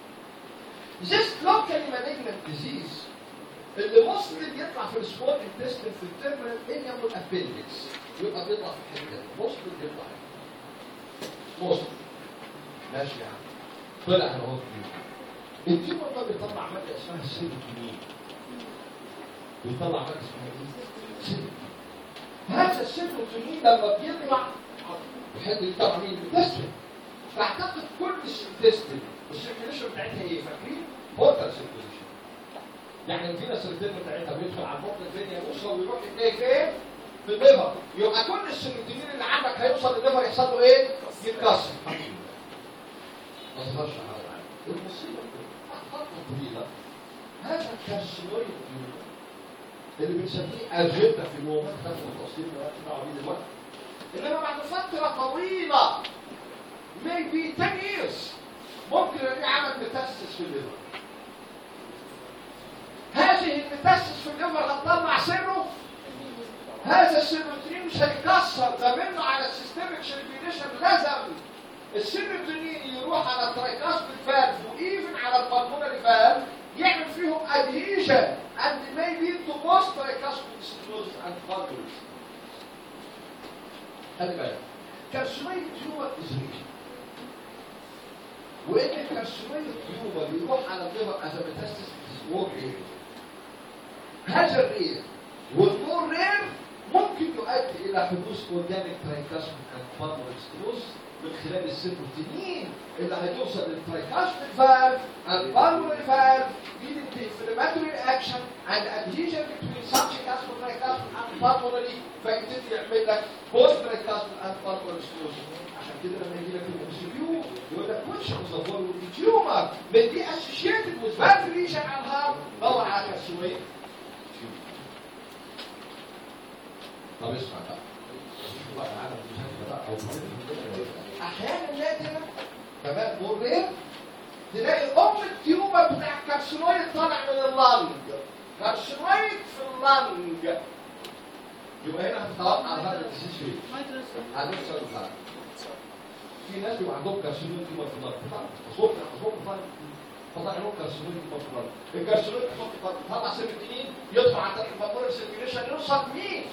This locally malignant disease اللي mostly بيطلع في السمول intestine في التيرمينال اريا والابندكس يبقى بيطلع في الحته mostly بيطلع mostly ماشي يا عم. طلع اهو التيومر ده بيطلع ماده اسمها السيروتونين. بيطلع ماده اسمها السيروتونين. هذا السيروتونين لما بيطلع بيحب يطلع مين؟ الانتستين. فاعتقد كل الانتستين السيركيليشن بتاعتها ايه؟ فاكرين؟ بورتال سيركيليشن. يعني فينا السيركيليشن بتاعتها بيدخل على البطن الدنيا يوصل ويروح يلاقي فين؟ في الليفر. يبقى كل السيروتونين اللي عندك هيوصل للليفر يحصل له ايه؟ يتكسر. ما تظهرش على العالم. المصيبه فتره طويله هذا الكارسينويد اللي بنسميه اجنده في النوم خدنا التفصيل ده دلوقتي. انما بعد فتره طويله maybe 10 years ممكن الاقي عمل متاسس في الليفر. هذه المتاسس في الليفر هتطلع سره. هذا السيروتونين مش هيكسر ده منه على السيستميك سيركيليشن. لازم السيروتونين يروح على الترايكاسبيد فالف وايفن على البلمونري فالف يعمل فيهم ادهيجن and may lead to post tricuspid stenosis and pulmonary. خلي بالك كارسينويد تيومر ازريشن وان الكارسينويد تيومر بيروح على الليفر از ميتاستاسيس مور رير. هذا الرير والمور رير ممكن يؤدي الى حدوث اورجانيك ترايكاسبيد اند pulmonary stenosis من خلال السيروتونين اللي هيوصل للترايكاسبيد فالف and pulmonary valve leading to inflammatory reaction and adhesion between subcutaneous tricuspid and pulmonary فيبتدي يعمل لك post tricuspid and pulmonary stenosis. عشان كده لما يجي لك الانسولين يقول لك which of the following tumor may be associated with valve lesion and heart دور على كارسينويد. طب اسمع بقى احيانا نادرا كمان مرير تلاقي التيومر بتاع الكارسينويد طالع من اللنج. كارسينويد في اللنج يبقى هنا هتتوقع على هذا الديسيز فين؟ على نفس الفرق. في ناس بيبقى عندهم كارسينويد تيومر في اللنج اصوات طلع لهم كارسينويد تيومر في اللنج. الكارسينويد طلع سيروتونين يدخل على طريق البلمونري سيركيليشن يوصل مين؟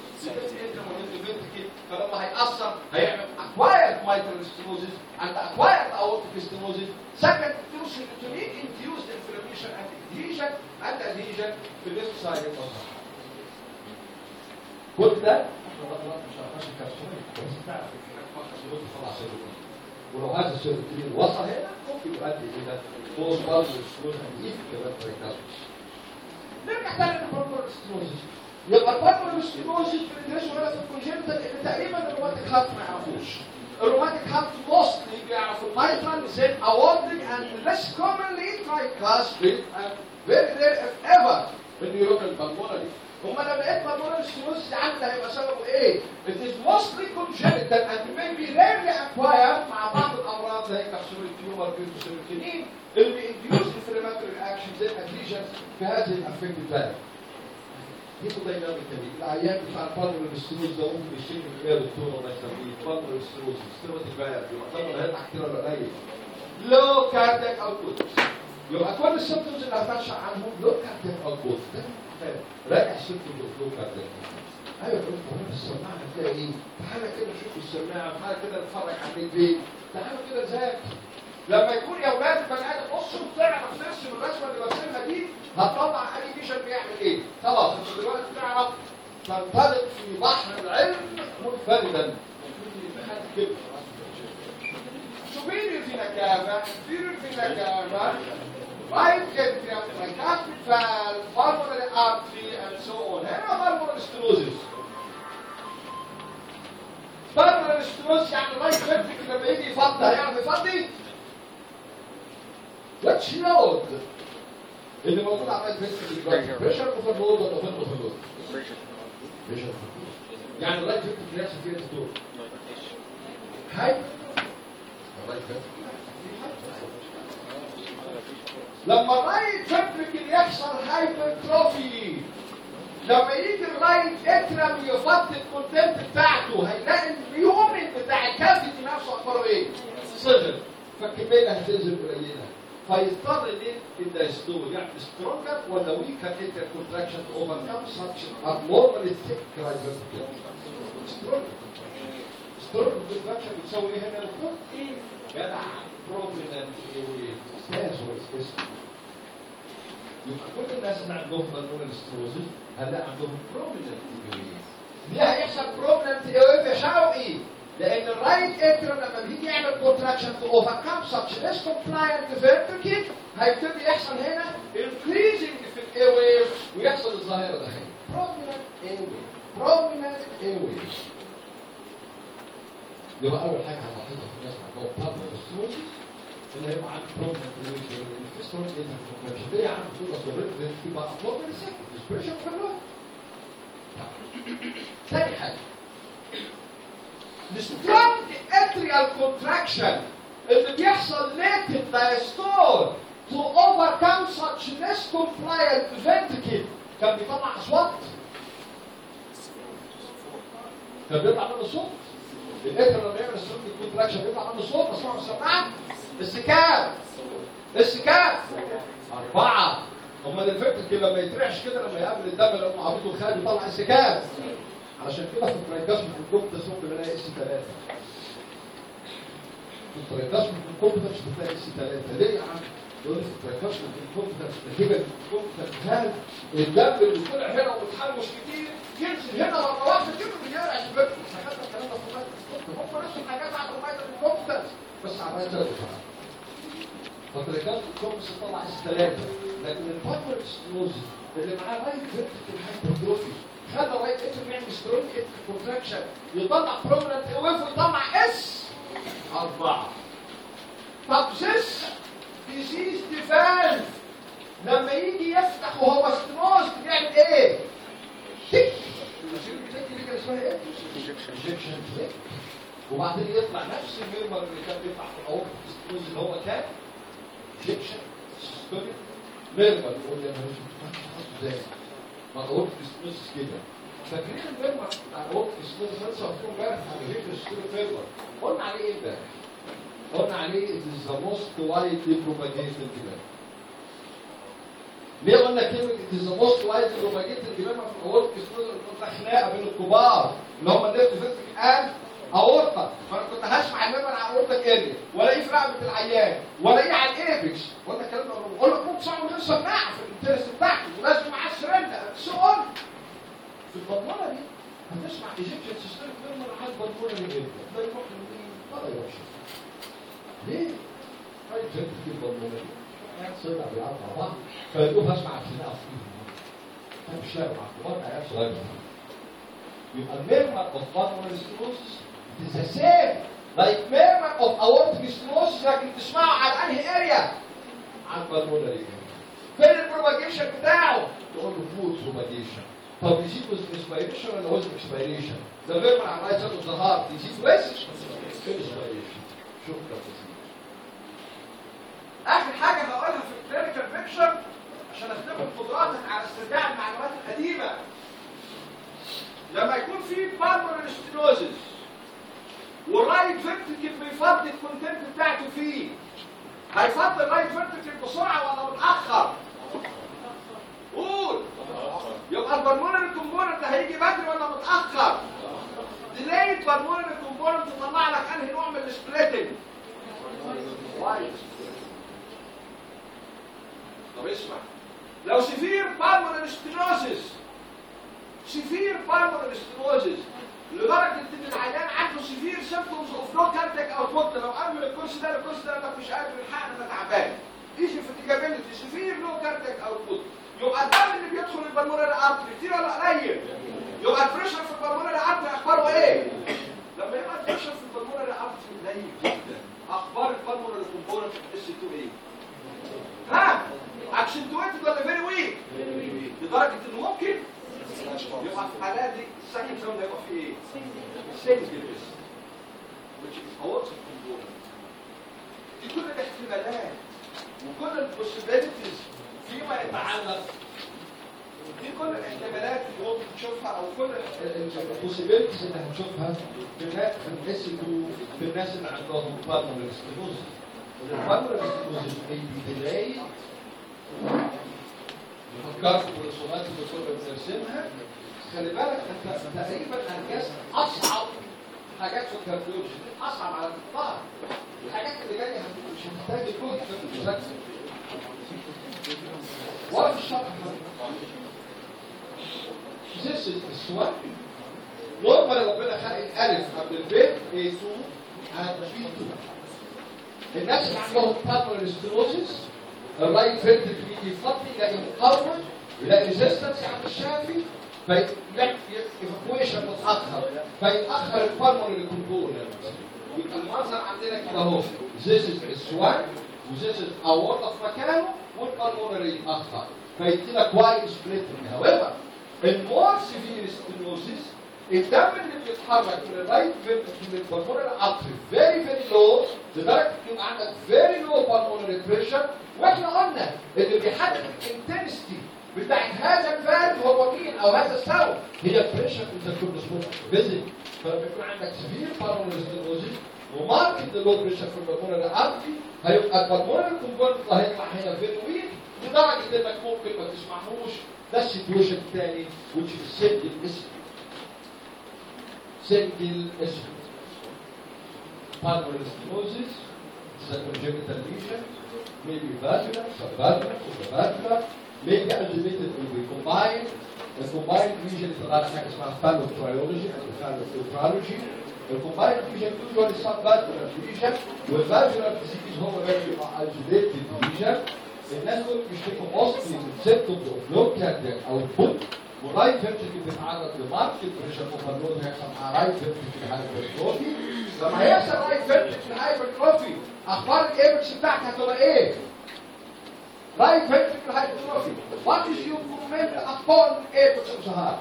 فلما هيأثر هيعمل acquired mitral stenosis and acquired aortic stenosis. Second, through serotonin-induced inflammation and adhesion to this side of the heart. كل ده مش هنخش الكارسينويد بس تعرف ان الكارسينويد طلع سيروتونين. ولو هذا السيروتونين وصل هنا ممكن يؤدي الى بوست بالمونري ستenosis كمان ترايكاسبيد. نرجع تاني للبلمونري ستenosis. يبقى البلمونري ستenosis بندرسه هنا في الكونجنتال اللي تقريبا الروماتيك هارت ما يعرفوش. الروماتيك هارت موستلي بيعرفوا المايترال زين aortic and less commonly tricuspid and very rare if ever النيوروكال بالمونري. هما لو لقيت بالمونري ستينوزس عندي هيبقى سببه ايه؟ It is mostly congenital and may be rarely acquired مع بعض الامراض زي كابسولة تيومر بيوتوسيروتينين اللي بينديوز انفلاماتوري رياكشن زي الادليجنز في هذه الافكتد فالف. دي دايناميك دي العيان بتاع البالمونري ستينوز ده ممكن يشتكي من ايه يا دكتور الله يخليك؟ بالمونري ستينوز ستينوتيك فالف يعتبر هيطلع كتير ولا قليل؟ لو كاردياك اوتبوت يبقى كل السيمبتومز اللي هتنشأ عنهم لو كاردياك اوتبوت راجع السيمبتومز لو كاردياك. ايوه كنت السماعه هتلاقي ايه؟ تعالى كده شوف السماعه، تعالى كده نتفرج على البيت، تعالى كده ذاكر. لما يكون يا اولاد البني ادم بصوا بتعرف ترسم الرسمه اللي برسمها دي هتطلع اي فيجن بيعمل ايه؟ خلاص انت دلوقتي تعرف تنطلق في بحر العلم منفردا. superior vena cava, inferior vena cava, right atrium, tricuspid valve, pulmonary artery, and so on. هنا pulmonary stenosis. pulmonary stenosis يعني right ventricle لما يجي يفضي هيعرف يفضي؟ which node اللي موجود على right ventricle pressure overload ولا open overload؟ pressure overload. يعني right ventricle يحصل فيه دور. هاي لما الرايت فنتريكل يحصل هايبرتروفي، لما يجي الرايت اترم يفضي الكونتنت بتاعته هيلاقي اليومن بتاع الكافيتي نفسه اخباره ايه؟ صغر، فالكميه هتنزل قليله، فيضطر ليه الدايستول يعمل سترونجر ولا ويكر انتر كونتراكشن اوفركم ساتش ابنورمال ثيك رايت فنتريكل. سترونجر كونتراكشن بتساوي ايه هنا الدكتور؟ ايه؟ جدع بروميننت يبقى كل الناس اللي عندهم بالمونري ستينوزس هلا عندهم بروميننت ليه هيحصل بروميننت يا شوقي؟ لان الرايت اترم لما بيجي يعمل كونتراكشن تو اوفركم ساتش ليس كومبلاينت فيرتيكال هيبتدي يحصل هنا انكريزنج في الاي ويف ويحصل الظاهره ده بروميننت اي ويف بروميننت اي ويف. يبقى اول حاجه هنلاحظها في الناس عندهم بالمونري ستينوزس اللي هيبقى عنده بروبلم في الصوره اللي مش ليه عنده صوره صغيره تبقى بروبلم سيكل بريشر كله. ثاني حاجه السترونج اتريال كونتراكشن اللي بيحصل ليت الدايستول تو اوفركم ساتش ليس كومبلاينت فنتريكل كان بيطلع اصوات، كان بيطلع منه صوت. الاتر لما يعمل سترونج كونتراكشن بيطلع منه صوت اسمعوا السماعه. السكاب 4. امال الفكر كده لما يترعش كده لما يقابل الدم لانه عبيط وخارج يطلع السكاب. علشان كده في الترايكاسم في الكومبتنس ممكن نلاقي اس 3. في الترايكاسم في الكومبتنس بتلاقي اس 3. ليه يا عم؟ يقول في الترايكاسم في الكومبتنس نتيجه الكومبتنس هل الدم اللي طلع هنا ومتحمش كتير ينزل هنا مره واحده كده بيرعش الفكر. احنا خدنا الكلام ده في المايكروسكوب هم نفس الحاجات على الكومبتنس بس عمليه ثالثه. فالترايكاسم الكومبتنس طلع اس 3 لكن البالمونري ستينوزس اللي معاه رايت فيرتيكال هايبرتروفي خلى رايت اترم يعمل سترونج كونتراكشن يطلع بروميننت ويف ويطلع اس 4. طب زيس ديزيز ديفالف لما يجي يفتح وهو ستينوز بيعمل ايه؟ تك دي كان اسمها ايه؟ انجكشن وبعدين يطلع نفس الميرمر اللي كان بيطلع في الاول ستينوز اللي هو كان انجكشن سيستميك ميرمر يقول لي انا مش متخصص ازاي ما قلت ستينوز كده. فاكرين الميرمر بتاع الاول ستينوز ده صفوه امبارح على فكره ستينوز ميرمر قلنا عليه ايه امبارح؟ قلنا عليه is the most widely propagated demand. ليه قلنا كلمة it is the most widely propagated demand في الأورطة؟ كنت خناقة بين الكبار اللي هم الليفت فينتريكل قال أورطة، فأنا كنت هسمع الميمر على أورطة اريا ولاقيه في رقبة العيان ولاقيه على الإيبكس. قلنا الكلام ده بقول لك ممكن تسمعه من غير سماعة في الانترست بتاعته ولازم معاه السرنجة سؤال. في البلمونة دي هتسمع ايجيبشن سيستم ميمر على البلمونة دي ده يروح ولا يروحش. ليه؟ طيب جبت في البلمونة يعني صيدع بيلعب مع بعض فيقول هسمع الخناقة فيه طيب الشارع مع كبار عيال صغيرة. يبقى الميرمر اوف بالمونري ستينوزس is the same like murmur of aortic stenosis لكن تسمعه على انهي اريا؟ على البلمونري. فين البروباجيشن بتاعه؟ تقول له فود بروباجيشن طب يزيد ويز انسبيريشن ولا ويز اكسبيريشن؟ ده غير ما عمال ياخد ظهار يزيد ويز انسبيريشن. شكرا كثير. اخر حاجه هقولها في الكلينيكال بيكشر عشان اختبر قدراتك على استرجاع المعلومات القديمه. لما يكون في بالمونري ستينوزس والرايت فيرتيكل بيفضي الكونتنت بتاعته فيه، هيفضي الرايت فيرتيكل بسرعه ولا متاخر؟ قول. يبقى البالمونري كومبوننت هيجي بدري ولا متاخر؟ ديلايد بالمونري كومبوننت تطلع لك انهي نوع من السبليتنج؟ طب اسمع، لو سيفير بالمونري ستينوزس لدرجه ان العيان عنده سيفير سيمبتومز اوف نو كاردياك اوتبوت، لو قبل الكورس ده انا مش قادر الحقن، انا تعبان، ايجي فاتيجابيلتي سيفير نو كاردياك اوتبوت، يبقى الدم اللي بيدخل البلمونري ارتري كتير ولا قليل؟ يبقى البريشر في البلمونري ارتري اخباره ايه؟ لما يبقى البريشر في البلمونري ارتري قليل جدا، اخبار البلمونري كومبوننت اس 2 ايه؟ ها؟ اكسنتويتد ولا فيري ويك؟ لدرجه انه ممكن يبقى في الحالات دي السكند زون هيبقى فيه ايه؟ سينجل اس which is aortic component. دي كل الاحتمالات وكل البوسيبيليتيز فيما يتعلق، دي كل الاحتمالات اللي ممكن تشوفها او كل البوسيبيليتيز اللي هنشوفها في الاس 2 في الناس اللي عندهم بالمونري ستينوزس. البالمونري ستينوزس بيديلاي فكرت بالرسومات اللي كنا بنرسمها. خلي بالك انت تقريبا انجزت اصعب حاجات في الكارديولوجي، اصعب على الاطلاق. الحاجات اللي جايه مش هتحتاج جهد في المذاكره ولا في الشرح. This is the one. نورمال ربنا خلق الالف قبل البيت A2 and B2. الناس اللي عندهم بالمونري ستينوزس الرايت فينتريكل يفضي يلاقي مقاومه، يلاقي ريزيستنس عند الشافي، فيلاقي ايفاكويشن متاخر، فيتاخر البالمونري كومبوننت. يبقى المنظر عندنا كده اهو، this is السوان وذيس از اورطه في مكانه والبالمونري يتاخر، فيدي لك وايد سبليتنج. هاويفر المور سيفير ستينوزيس الدم اللي بيتحرك من الرايت فينتريكل للبالمونري ارتري فيري لو، لدرجه ان عندك فيري لو بالمونري بريشر. واحنا قلنا اللي بيحدد الانتنستي بتاعت هذا الفالف هو مين او هذا السبب، هي البريشر انتركورنسبول فيزيك. فلما يكون عندك سيفير بالمونري ستينوزيس وماركت لو بريشر في البالمونري ارتري، هيبقى البالمونري كومبوننت هيطلع هنا فيري ويك لدرجه انك ممكن ما تسمعهوش. ده السيتويشن الثاني which is single issue. Pulmonary stenosis is a congenital lesion, maybe vaginal, subvaginal, supravalvular, maybe ultimately will be combined. The combined lesion is another حاجة اسمها phallotriology and phallophrology. The combined lesion usually subvaginal lesion, والvaginal disease هو very isolated lesion. الناس دول بيشتكوا mostly من symptoms of low cardiac output. والرايت فينتريكل بيتعرض لماركت بريشر اوفرلود، هيحصل مع رايت فينتريكل هايبرتروفي. لما هيحصل رايت فينتريكل هايبرتروفي اخبار الايبكس بتاعتك هتبقى ايه؟ رايت فينتريكل هايبرتروفي. What is your comment upon apex of the heart?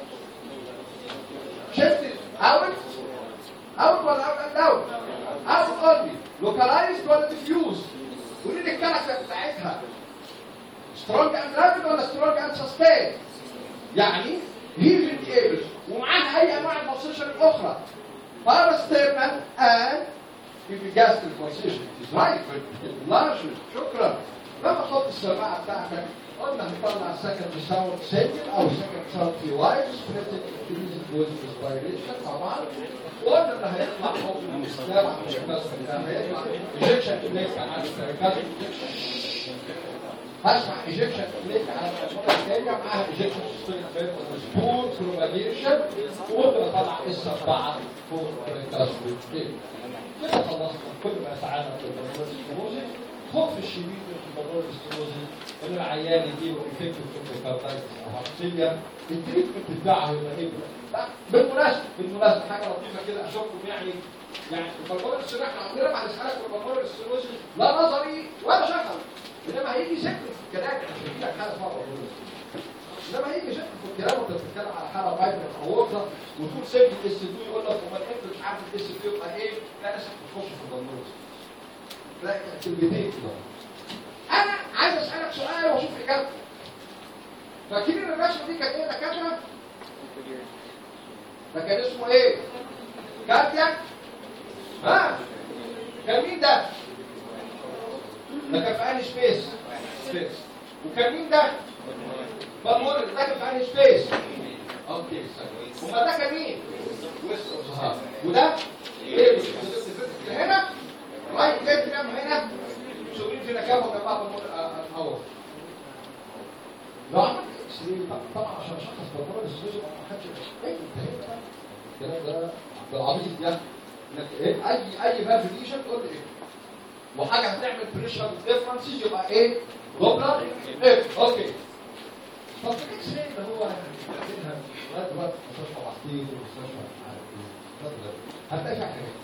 Shifted out ولا out and down؟ out only. localized ولا diffused؟ ودي الكاركتر بتاعتها strong and rapid ولا strong and sustained؟ يعني هيفنج ايبس ومعاها اي انواع البوزيشن الاخرى، باراستيرنال اند ايبيجاستريك بوزيشن رايت لارج. شكرا. لما تحط السماعه بتاعتك قلنا هنطلع سكند ساوند سيجل او سكند ساوند في وايد سبليتنج انكريزنج ويز انسبيريشن طبعا. وقلنا ان هيطلع حب المستوى هيطلع ايجكشن بليك على الكاركتر، هسمع ايجكشن بليك على المره الجايه معاها ايجكشن سبور بروباجيشن، وقلنا طلع اس 4 فوق الكاسبيت. كده خلصنا كل ما يتعلق بالبلمونري. خوف الشديد من البلمونري ستينوزيس ان العيان يجيله انفكتيف اندوكاردايتس او هارتيليا. التريتمنت بتاعها هيبقى ايه؟ بالمناسبه حاجه لطيفه كده اشوفكم يعني البلمونري ستينوزيس احنا عندنا بعد اسالك البلمونري ستينوزيس لا نظري ولا شفوي، انما هيجي سكر في الكلام عشان يجي لك حاله مره. انما هيجي شكل في الكلام وانت بتتكلم على حاله بايبر اورطه وتقول سيب الاس 2 يقول لك امال انت مش عارف الاس 2 يبقى ايه؟ لا ناس بتخش في الضمير. لا كلمتين كده. انا عايز اسالك سؤال واشوف اجابتك. فاكرين الرسمه دي كانت ايه يا دكاتره؟ ده كان اسمه ايه؟ كاردياك؟ ها؟ كان مين ده؟ ده كان في انهي سبيس؟ وكان مين ده؟ بالمونر. ده كان في انهي سبيس؟ اوكي. وما ده كان مين؟ وده؟ ايه؟ هنا؟ رايت اتريم هنا؟ شغالين فينا كام وجنبها بالمونر الاول. لو عملت اكس راي طبعا عشان اشخص بالمونر السوزي ما حدش ايه انتهينا الكلام ده بالعبيط ده انك ايه اي فالف ليشن تقول لي ايه وحاجه هتعمل بريشر ديفرنسز يبقى ايه دوبلر ايه اوكي. طب الاكس راي اللي هو هنعملها لغايه دلوقتي في مستشفى بحثيه ومستشفى مش عارف ايه هتلاقي فيها حاجات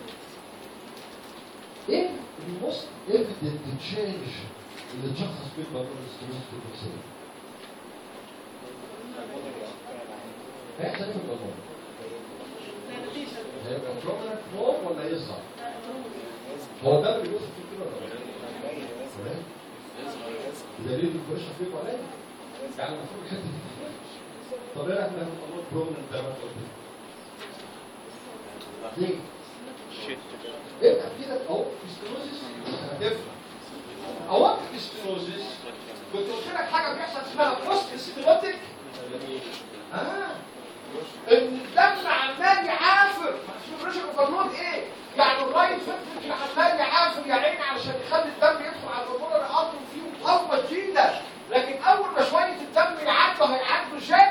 ايه الموست ايفيدنت تشينج اللي تشخص فيه بالمونر ستيروز في الاكس راي هيحصل ايه في البلمون؟ هيبقى برومننت فوق ولا يظهر؟ هو ده اللي بيوصف فيه كده ولا لا؟ بدليل البريشر فيه ولا لا؟ يعني المفروض الحته دي طب ايه احنا بنقول برومننت ده مثلا؟ ليه؟ ابقى كده اهو ستيروزيس هتفهم اهو ستيروزيس كنت قلت لك حاجه بيحصل اسمها بوست ستيروتيك ان الدم عمال يعافر مش بريشر اوفرلود ايه؟ يعني الرايت فنتريكل عمال يعافر يا عيني علشان يخلي الدم يدخل على البلمونري ارتري فيه مقاومه شديده لكن اول ما شويه الدم يعدوا هيعدوا جد.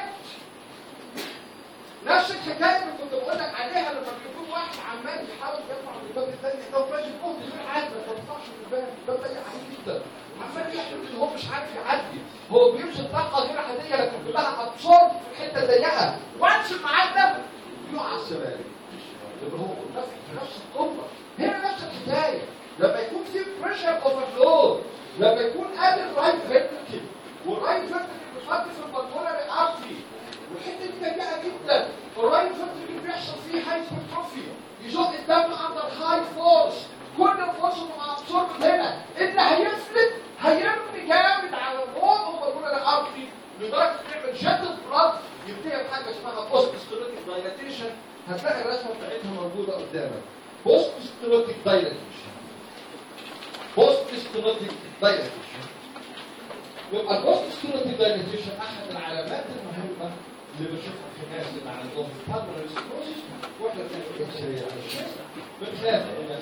نفس الحكايه اللي كنت بقول لك عليها لما بيكون واحد عمال يحاول يطلع من الباب الثاني ده وراجل ممكن غير عادي ما يطلعش من الباب ده عادي جدا عمال يحمل ان هو مش عارف يعدي هو بيمشي طاقه غير عاديه لكن كلها ابسورب في الحته الضيقه وانس الميعاد ده يقع على السماء يبقى هو نفس القوه هنا نفس الحكايه لما يكون في بريشر اوفرلود لما يكون قابل رايت فنتريكل والرايت فنتريكل بتحط في البلمونري ارتري والحته دي ضيقه جدا الرايت فنتريكل بيحصل فيه هايبرتروفي يزق الدم اندر هاي فورس كل الفورس مع ابسورب هنا اللي هيفلت هيرمي جامد على الوول وبلمونري ارتري لدرجه تعمل شد بلاد ينتهي بحاجه اسمها بوست ستيروتيك دايلاتيشن هتلاقي الرسمه بتاعتها موجوده قدامك بوست ستيروتيك دايلاتيشن بوست ستيروتيك دايلاتيشن يبقى البوست ستيروتيك دايلاتيشن احد العلامات المهمه اللي بنشوفها في الناس اللي عندهم بالمونري ستيروسيس واحنا بنعمل اكس راي على الشاشه بنخاف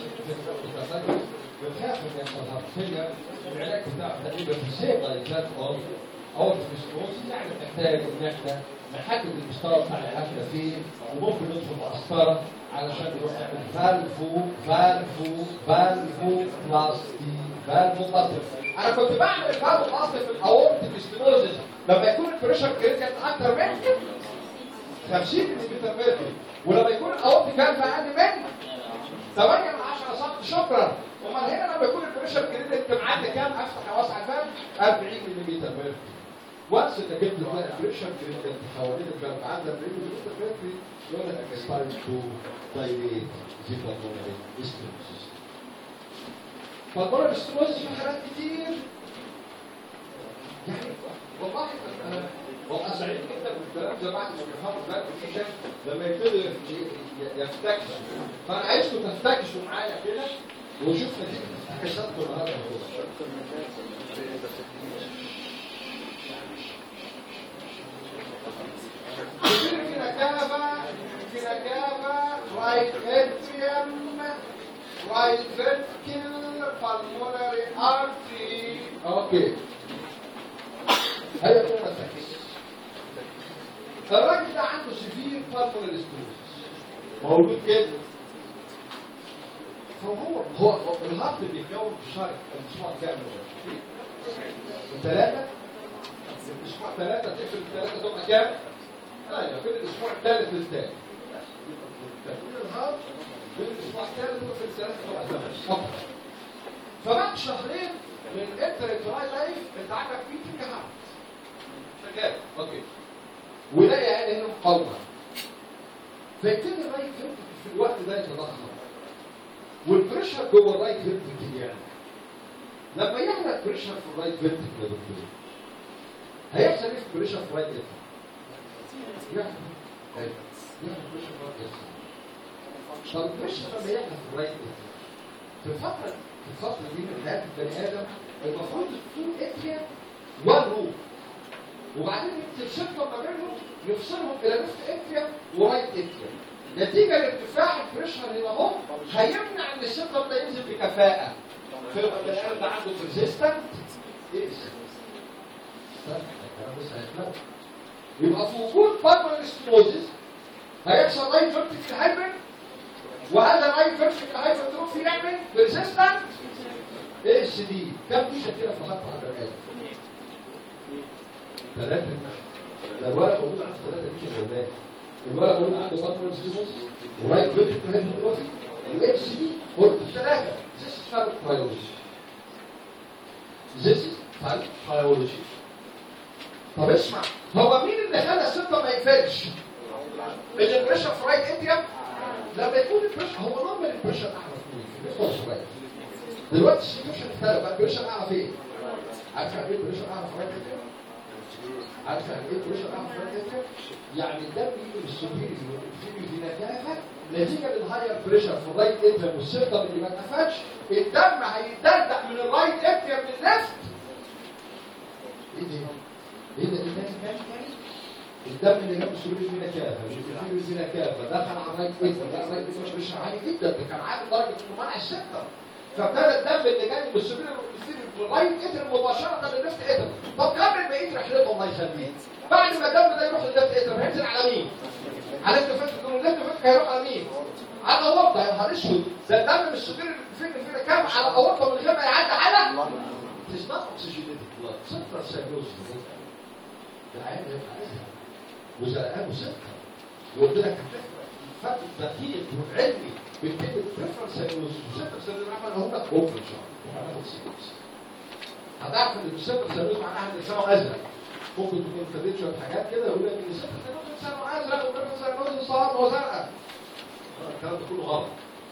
ان يحصل هارتفيلير العلاج بتاعه تقريبا في سيبلايزات او الفيسكوز يعني محتاج ان احنا نحدد المستوى بتاع الحفله فين وممكن ندخل بقسطره علشان نروح نعمل فالفو بلاستي انا كنت بعمل فالفو بلاستي في الاورتيك ستينوزيس لما يكون البريشر جريدينت اكتر من 50 ملم مركب ولما يكون الاورتيك كان اقل من 8 من 10 سم شكرا امال هنا لما يكون البريشر جريدينت معدي كام افتح اوسع الفم 40 ملم مركب وانس انت جبت تلاقي بريشر جريدينت حوالين الفم عندك 40 ملم مركب يقول لك ستايل تو دايليت ذا بالمونري ستينوزيس فالبالمونري ستينوزيس في حالات كتير يعني والله والله سعيد جدا بالكلام زي بعد ما بيفهموا البلد لما يبتدوا يفتكشوا فانا عايزكم تفتكشوا معايا كده وشوف نتيجه افتكاشاتكم النهارده في نكابه رايت اتريوم رايت فيرتيكال بالمونري ارتري اوكي هيا كده التركيز الراجل ده عنده سيفير بالمونري ستينوزيس موجود كده هو الهارت بيتكون في شهر الاسبوع كام ثلاثة الاسبوع ثلاثة تقفل الثلاثة تبقى كام؟ ايوه في الاسبوع الثالث للثاني تكوين الهارت في الاسبوع الثالث تقفل الثلاثة تبقى 8 فبعد شهرين من انترنتراي لايف انت عندك بيتنج هارت شغال اوكي ويلاقي يعني هنا مقاومه، فيبتدي الرايت فنتركل في الوقت ده يتضخم والبريشر جوه الرايت فنتركل يعني. لما يعلى بريشر في الرايت فنتركل يا دكتور هيحصل ايه في بريشر في الرايت فنتركل؟ يعني بريشر في الرايت فنتركل. طب البريشر لما يعلى في الرايت فنتركل في الفتره دي من حياه البني ادم المفروض تكون اتريا والروح، وبعدين تفصلهم ما بينهم، يفصلهم الى ليفت اتريا ورايت اتريا. نتيجه لارتفاع البريشر هنا اهو هيمنع ان السيستم ده ينزل بكفاءه. فيبقى البني ادم ده عنده ريزيستنت يبقى في وجود بالمونري ستينوزيس هيحصل رايت فيرتيكال هايبر، وهذا الرايت فيرتيكال هايبرتروفي يعمل ريزيستنت اس دي. كم دي شكلها في خط على البني ادم؟ 3. ده الورق موجود عنده 3 دي شغلات. الورق موجود عنده بالمونري ستينوزيس ورايت فيرتيكال هايبرتروفي والاس دي قلت 3. This is biology. This is biology. طب اسمع، هو مين اللي خلى السيستم ما يقفلش؟ البريشر في رايت اتريم. لما يكون البريشر هو نورمال البريشر اعلى فين؟ دلوقتي السيتويشن اختلف بقى. البريشر اعلى فين؟ عارف يعني ايه البريشر اعلى في رايت اتريم؟ عارف يعني ايه البريشر اعلى في رايت اتريم؟ يعني الدم يجي من السوبيريور والانفيريور في نكافه نتيجه للهاير بريشر في الرايت اتريم والسيستم اللي ما اتقفلش، الدم هيتدلدق من الرايت اتريم للليفت. ايه ده؟ ايه ده؟ الدم اللي جنب السوبيريور في نكافه والانفيريور في نكافه دخل على الرايت اتريم، لا الرايت اتريم مش عالي جدا، ده كان عالي لدرجه انه منع السيستم. فابتدى الدم اللي جاي من السوبيريور والانفيريور في الرايت اتريم مباشره للليفت اتريم. طب كمل بقيه رحلته الله يخليك. بعد ما الدم ده يروح للليفت اتريم هينزل على مين؟ على الليفت فيتريكل. والليفت فيتريكل هيروح على مين؟ على الاورطه. يا نهار اسود، ده الدم من السوبيريور في كام على الاورطه من غير ما يعدي على تسمع اكسجينيتد بلاد سنترال سيروز. العيان يبقى ازرق وزرقان وسكر. وقلت لك فرق دقيق وعلمي بين كلمه بريفرال سيروز وسنترال سيروز. عمل هم لك بكره ان شاء الله هتعرف ان السنترال سيروز معناها ان لسانه ازرق. ممكن تكون ابتديت شويه حاجات كده يقول لك ان السنترال سيروز لسانه ازرق والبريفرال سيروز صار وزرقاء. الكلام ده كله غلط.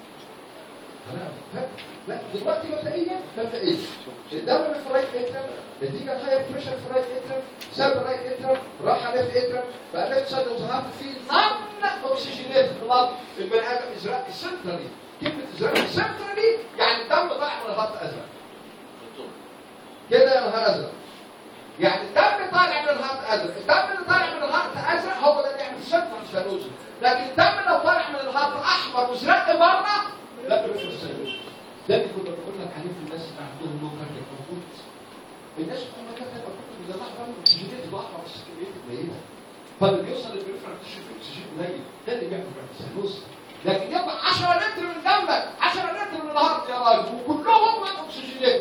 لا دلوقتي مبدئيا الدم اللي في الرايت اتريم نتيجه هاي بريشر في الرايت اتريم ساب الرايت اتريم راح على الليفت اتريم بقى ليفت سايد وظهرت فيه نون اوكسجينيتد بلاد. البني ادم ازرق سنترالي. كلمه ازرق سنترالي يعني الدم طالع من الخط ازرق كده يا نهار ازرق. يعني الدم طالع من الخط ازرق. الدم اللي طالع من الخط ازرق هو ده اللي يعمل سنترال سيروز. لكن الدم لو طالع من الخط احمر وازرق بره لا بريفرال سيروز. ده اللي كنا بنقول لك عليه في الناس اللي عندهم لو كاردياك كونفوت. الناس اللي هم كاردياك كونفوت بيطلعوا دم اكسجينات ضعفه بس كميات قليله. فاللي بيوصل للبريفرال تشوف اكسجين قليل ده اللي بيعمل بريفرال. لكن يبقى 10 لتر من دمك 10 لتر من الهارت يا راجل وكلهم اكسجينات.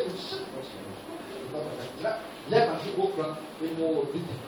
لا زي ما هنشوف بكره انه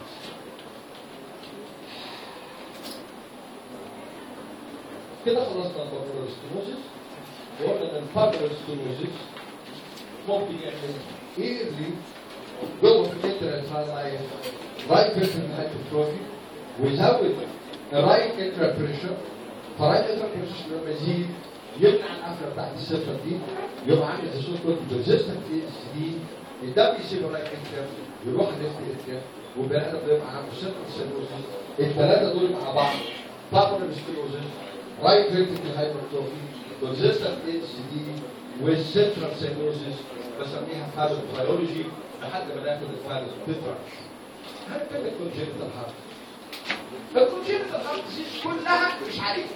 كده خلصنا البابولار ستينوزيس. وقلنا ان البابولار ستينوزيس ممكن يعمل ايرلي جوه في الانترال رايت فيتريكال هايبرتروفي ويزود الرايت انترال بريشر. فرايت انترال بريشر لما يزيد يمنع القفله بتاعت السفر دي يبقى عامل اساس كود ريزيستنت اس دي. الدم يسيب الرايت انترال يروح الليفت انترال والبني ادم يبقى عنده سنترال سيروزيس. الثلاثه دول مع بعض بابولار ستينوزيس رايت فيتريكال هايبرتروفي ريزيستنت اس دي والسنترال سيروزيس بسميها فالو بيولوجي لحد ما ناخد الفالو بيترا. هنتكلم كونجنتال هارت. الكونجنتال هارت دي كلها مش عارف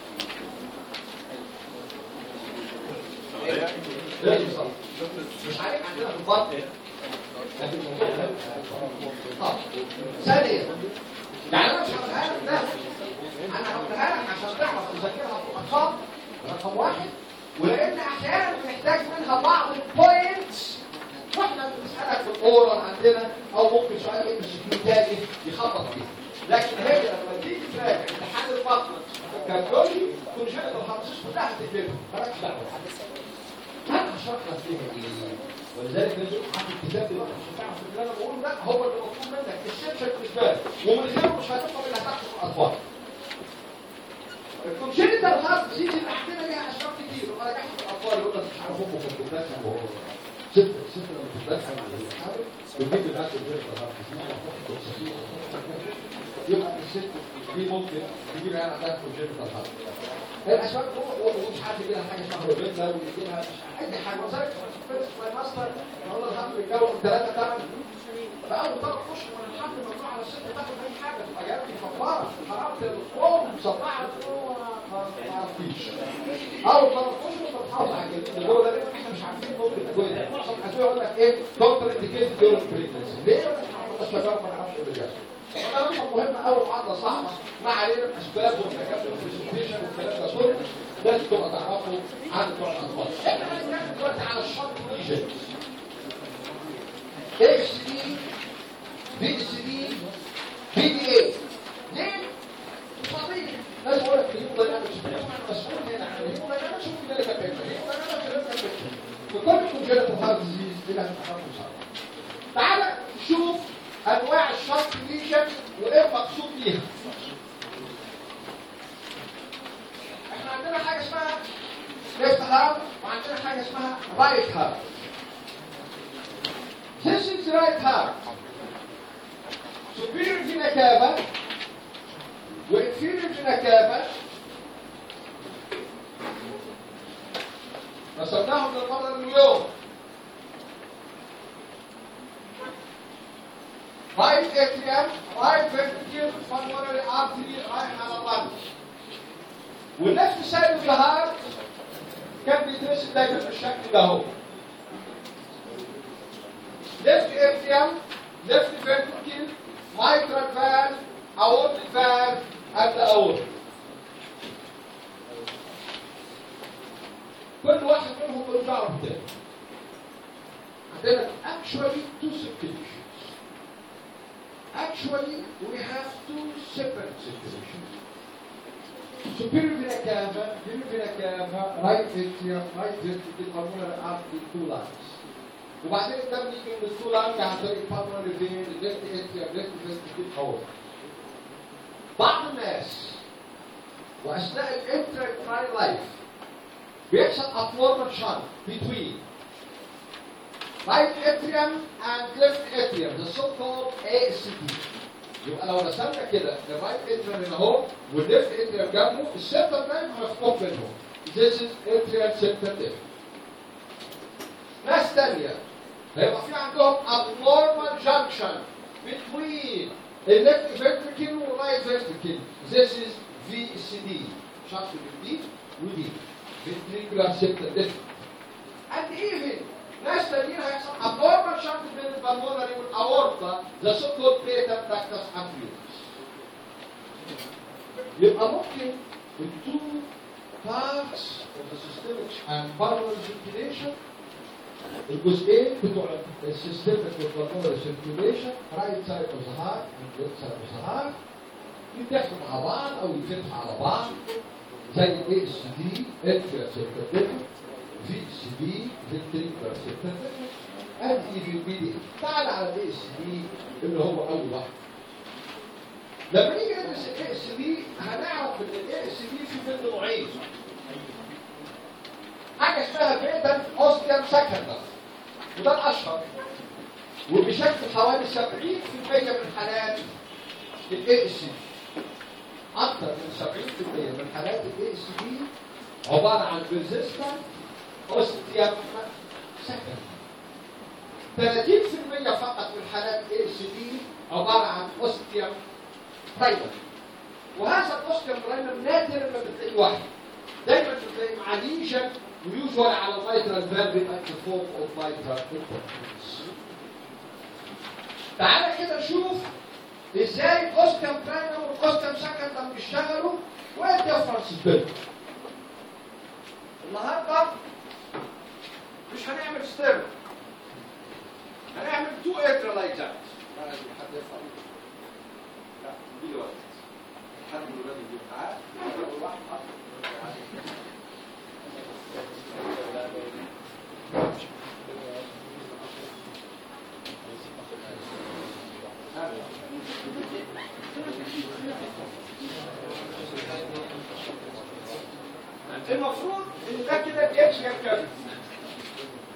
مش عارف عندنا في البطن. لكن الموضوع ثانية يعني انا مش هقولها لك ده، انا هقولها لك عشان تعرف تذاكرها في الاطفال رقم 1. ولان احيانا بنحتاج منها بعض البوينتس واحنا بنسالك في الاورال عندنا او ممكن سؤال ام سي كيو تاني يخبط فيه. لكن هي لما تيجي تراجع امتحان البطن كالكولي كونجنتال هارت كلها هتكتبها مالكش دعوه. انا هشرح لك فيها ايه؟ ولذلك لازم حد الكتاب اللي مش هتعرف اللي انا بقوله ده هو اللي مطلوب منك السيرش بالنسبه لك، ومن غيره مش هتفهم اللي هتاخده في الاطفال. الكونجنتال هارت ديزيز اللي عندنا ليها اسباب كتير، وما نجحش في الاطفال يقول لك مش عارف امه كانت بتدخن وهو ست لما بتدخن بتجيب الناس الكونجنتال هارت ديزيز يبقى الست دي ممكن تجيب عيال عندها كونجنتال هارت. الاسباب ومش عارف يجي لها حاجه اسمها روبيلا ويجي لها اي حاجه، وذلك فيرست ترايمستر والله الحمد بيتكون 3 8 فاول 3 اشهر من الحمل ممنوع على الست تاخد اي حاجه، تبقى جايه مفكره حرام الام مصنعه ما تعرفيش. اول 3 اشهر بتحافظ على الجلد دول، لان احنا مش عارفين ممكن تكون ايه. معظم الادويه يقول لك ايه دكتور انديكيت ديورنج بريجنسي، ليه؟ الشباب ما نعرفش ايه اللي بيحصل. ده نقطة مهمة أوي وعادة صعبة، ما علينا الأسباب والتكافؤ والبرزنتيشن والكلام ده كله لازم تبقى تعرفه عن بتوع الأطفال. إحنا هنتكلم دلوقتي على الشرط ليجن. إكس دي بي سي دي بي دي إيه. ليه؟ طبيعي. لازم أقول لك الهيموداينامكس مسؤول هنا عن الهيموداينامكس وكذلك الهيموداينامكس في كل كونجنتال هارت ديزيز دي لازم تعرفه صح. تعالى نشوف انواع الشرط ليجن وايه المقصود بيها. احنا عندنا حاجه اسمها ليفت هارت وعندنا حاجه اسمها رايت هارت. This is right heart. Superior vena cava وinferior vena cava رسمناهم للمرة اليوم. رايت اتريم، رايت فنتريكل، pulmonary artery رايح على القلب. والليفت سايد اوف ذا هارت كان بيترسم دايما بالشكل ده اهو. ليفت اتريم، ليفت فنتريكل، mitral valve، aortic valve and the aorta. كل واحد منهم له دعوه بالتاني. عندنا actually two circulations. Actually, we have 2 separate circulations. Superior vena cava, right atrium, right ventricle, pulmonary artery, 2 lines. وبعدين الدم يجي من ال2 lines عن طريق pulmonary vein, left atrium, left ventricle, aorta. بعض الناس وأثناء الانتراكتراين لايف بيحصل abnormal shunt between right atrium and left atrium, the so-called ASCT. يبقى لو رسمنا كده الرايت اتريم هنا اهو والليفت اتريم جنبه، السنتر لاين مفتوح بينهم. This is atrial septal left. ناس تانية هيبقى في عندهم abnormal junction between the left ventricle والرايت ventricle. This is VCD. شرط بالدي ودي. Ventricular septal left. And even ناس تانيين هيحصل abnormal shunt بين البلمونري والاورطه the so-called beta ductus amphibius. يبقى ممكن the 2 parts of the systemic and pulmonary circulation الجزئين بتوع السيستمك والبلمونري circulation right side of the heart and left side of the heart يتحدوا مع بعض او يتفتحوا على بعض زي ASD atrial septal left VCD ventricular septal and EVBD. تعال على ASD اللي هو اول واحد. لما نيجي ندرس ASD هنعرف ان ASD في منه نوعين. حاجه اسمها بيتا اوستيوم سكندر وده الاشهر وبيشكل حوالي 70% من حالات ASD. اكثر من 70% من حالات ASD عباره عن persistent اوستيوم سكندر. 30% فقط من حالات ASD عباره عن اوستيوم برايمر. وهذا الاوستيوم برايمر نادر لما بتلاقيه واحد، دايما بتلاقيه مع ليجن ويوجوال على الميترال فالف ان فورم اوف ميترال انترفيرنس. تعالى كده نشوف ازاي الاوستيوم برايمر والاوستيوم سكندر بيشتغلوا وايه الديفرنس بينهم. النهارده مش هنعمل ستيرن، هنعمل 2 اترلايزات. حد يفهم؟ لا دي واحد. حد من الولاد يجيب معاه واحد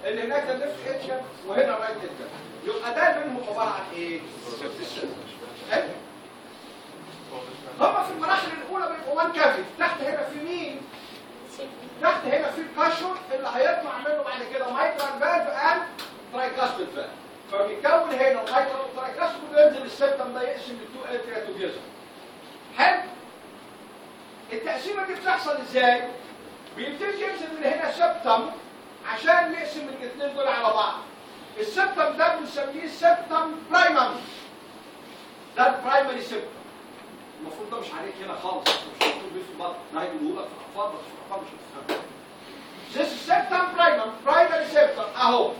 اللي هناك ده ليفت اتريم وهنا رايت اتريم. يبقى ده منهم عباره عن ايه؟ حلو. هما في المراحل الاولى بيبقوا وان كافيت. تحت هنا في مين؟ تحت هنا في الكاشون اللي هيطلع منه بعد كده مايترال فالف اند ترايكاستال فالف. فبيتكون هنا المايترال والترايكاستال وينزل السبتم ده يقسم للتو اتريا توجذر. حلو. التقسيمه دي بتحصل ازاي؟ بيبتدي ينزل من هنا سبتم عشان يقسم الاثنين دول على بعض. السبتم ده بنسميه سبتم برايمري. ده البرايمري سبتم. المفروض ده مش عليك هنا خالص، مش مكتوب بيه في البطن، انا هيقولوا لك في الافاضل مش هتفهم. This septum primary septum اهو.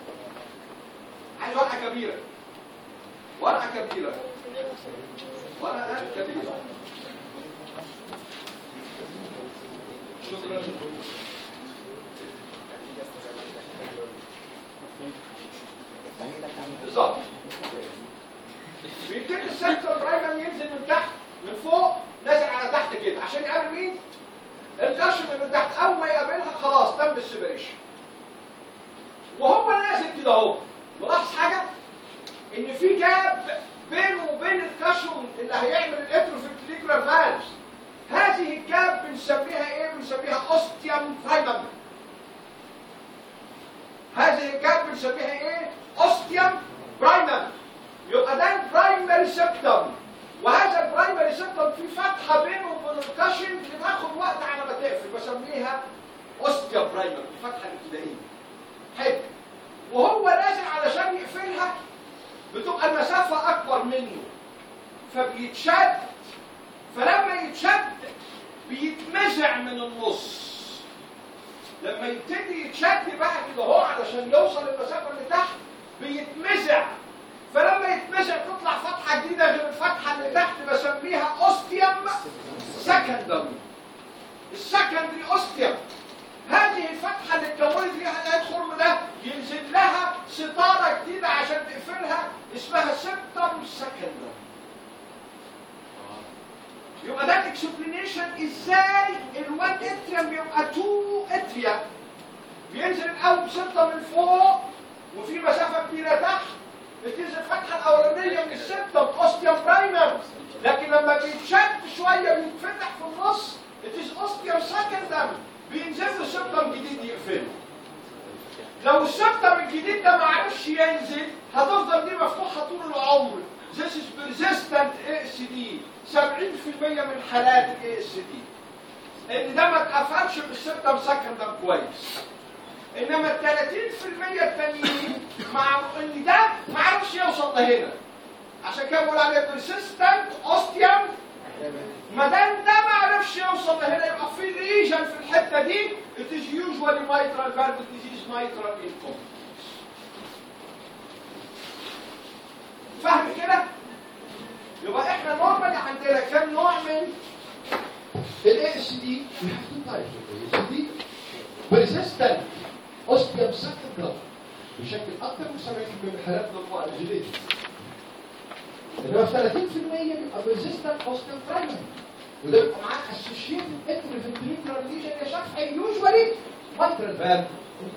عايز ورقه كبيره. ورقه كبيره. ورقه كبيره. شكرا. بالظبط. بيبتدي السبتم برايمري ينزل من تحت من فوق نازل على تحت كده عشان يقابل مين؟ الكشف من تحت. اول ما يقابلها خلاص تم السيبريشن. وهو نازل كده اهو. ملاحظ حاجه؟ ان في جاب بينه وبين الكشف اللي هيعمل الاتروفنتريكولار فالفز. هذه الجاب بنسميها ايه؟ بنسميها اوستيوم برايمري. هذه الجاب بنسميها ايه؟ اوستيوم برايمري. يبقى ده البرايمري سبتم. وهذا البرايمري سبتم في فتحه بينه وبين الكاشن بتاخد وقت على ما تقفل بسميها اوستيا برايمري، الفتحه الابتدائيه. حلو. وهو نازل علشان يقفلها بتبقى المسافه اكبر منه فبيتشد. فلما يتشد بيتمزع من النص. لما يبتدي يتشد بقى كده اهو علشان يوصل المسافه اللي تحت بيتمزع. فلما يتمزع تطلع فتحه جديده غير الفتحه اللي تحت بسميها اوستيوم سكندري. السكندري اوستيوم. هذه الفتحه اللي اتكونت فيها الخرم ده ينزل لها ستاره جديده عشان تقفلها اسمها سبتم سكندري. يبقى ده الاكسبلينيشن ازاي الوان اتريم بيبقى تو اتريم. بينزل الاول بسبتم من فوق وفي مسافه كبيره تحت. بتنزل الفتحه الاولانيه من السبتم اوستيوم برايمر. لكن لما بيتشد شويه بيتفتح في النص بتنزل اوستيوم سكندري. بينزل له سبتم جديد يقفله. لو السبتم الجديد ده ما عرفش ينزل هتفضل دي مفتوحه طول العمر. This is persistent ASD. 70% من حالات ASD. ان ده ما اتقفلش بالسبتم سكندري كويس. انما ال 30% التانيين مع ان ده ما عرفش يوصل لهنا. عشان كده بقول عليه persistent osteum. ما دام ده ما عرفش يوصل لهنا يبقى في ريجن في الحته دي it is usually mitral valve disease mitral incompetence. فاهم كده؟ يبقى احنا نورمالي عندنا كام نوع من الاي اس دي؟ we have two types of ASD. persistent osteum سكندري بشكل اكثر من 70% من الحالات بتبقى اجليتد. انما 30% بيبقى persistent osteum primary. وده بيبقى معاه associated intraventricular lesion يا شافعي usually mitral valve.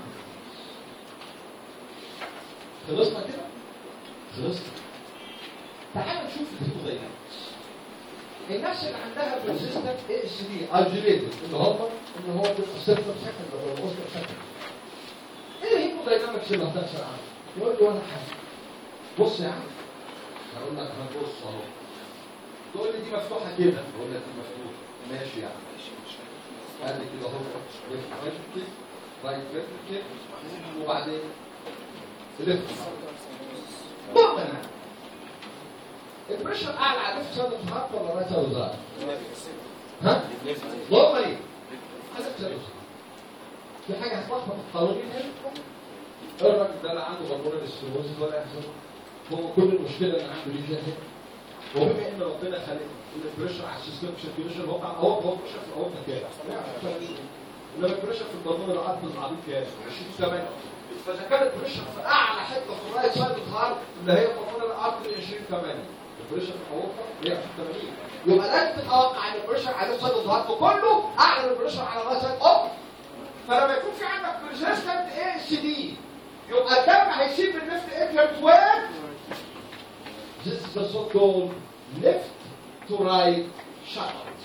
خلصنا كده؟ خلصنا. تعالوا نشوف الهيموداينامكس. الناس اللي عندها persistent ASD agitated ان هو بيبقى سيرفر سكندري ولا اوستر سكندري. ايه الهيموداينامكس اللي هتحصل عنده؟ يقول لي وانا حاجه. بص يا عم. هقول لك هنبص اهو. تقول لي دي مفتوحه كده، اقول لك دي مفتوحه. ماشي يا عم ماشي. قال لي كده اهو رايت فيرتيكال وبعدين ليفت. ضمن البريشر اعلى على ليفت سايد اوف هارت ولا رايت سايد اوف هارت؟ ها؟ ضمن ايه؟ ليفت سايد اوف هارت. في حاجه هتلخبط القوانين هنا؟ الراجل ده لا عنده بالمونري ستينوزيس ولا يحصل. هو كل المشكله اللي عنده دي جاهزه. وبما ان ربنا خلق البريشر على السيستم سيركيوليشن هو بريشر في الاورطه كام؟ انما البريشر في البالمونري العظم العظيم كام؟ 20 فاذا كان البريشر في اعلى حته في الرايت سايد اوف هارت اللي هي البالمونري العظم 20 البريشر في الاورطه 180. يبقى لازم تتوقع ان البريشر على الليفت سايد اوف هارت كله اعلى من البريشر على الرايت سايد اوف. فلما يكون في عندك persistent ASD هيسيب الليفت اتريم وين؟ This is the so-called left to right shunt.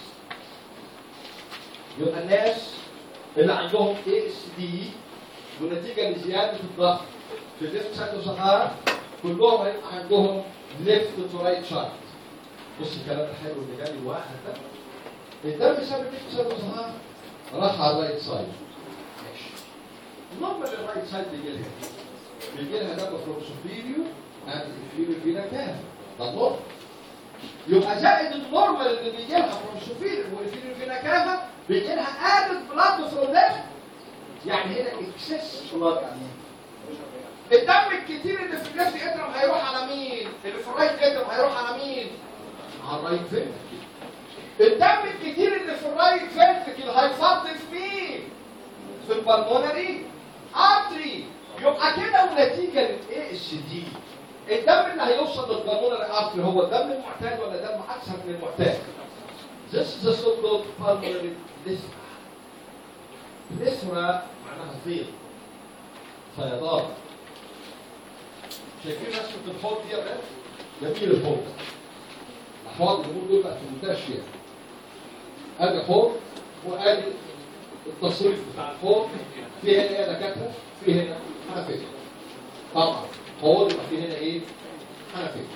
يبقى الناس اللي عندهم ASD ونتيجة لزيادة الضغط في الليفت سايد اوف ذا هارت كلهم هيبقى عندهم ليفت تو رايت شارت. بص الكلام الحلو اللي جاي الواحد ده. الدم ساب الليفت سايد اوف ذا هارت راح على الرايت سايد. ماشي. نورمال الرايت سايد بيجي لها دم فروم سوبيريور اند انفيريور فينا كام؟ ده نورمال. يبقى زائد النورمال اللي بيجي لها فروم سوبيريور وانفيريور فينا كام بيجي لها ادد بلاد فروم ليفت. يعني هنا اكسس بلاد. الدم الكتير اللي في الليفت اترم هيروح على مين؟ اللي في الرايت اترم هيروح على مين؟ على الرايت فنتركل. الدم الكتير اللي في الرايت فنتركل هيفضل في مين؟ في البلمونري ارتري. يبقى كده ونتيجه للاي اس دي الدم اللي هيوصل للبلمونري ارتري هو الدم المعتاد ولا دم اكثر من المعتاد؟ This is the so-called pulmonary plethora. plethora معناها فيض فيضان. شايفين رسمة الحوض دي يا ولاد؟ جميل الحوض. الأحواض اللي دول بقى في منتهى الشياكة. أدي حوض وأدي التصريف بتاع الحوض. في هنا يا دكاترة، في هنا حنفية. طبعا حوض يبقى في هنا إيه؟ حنفية.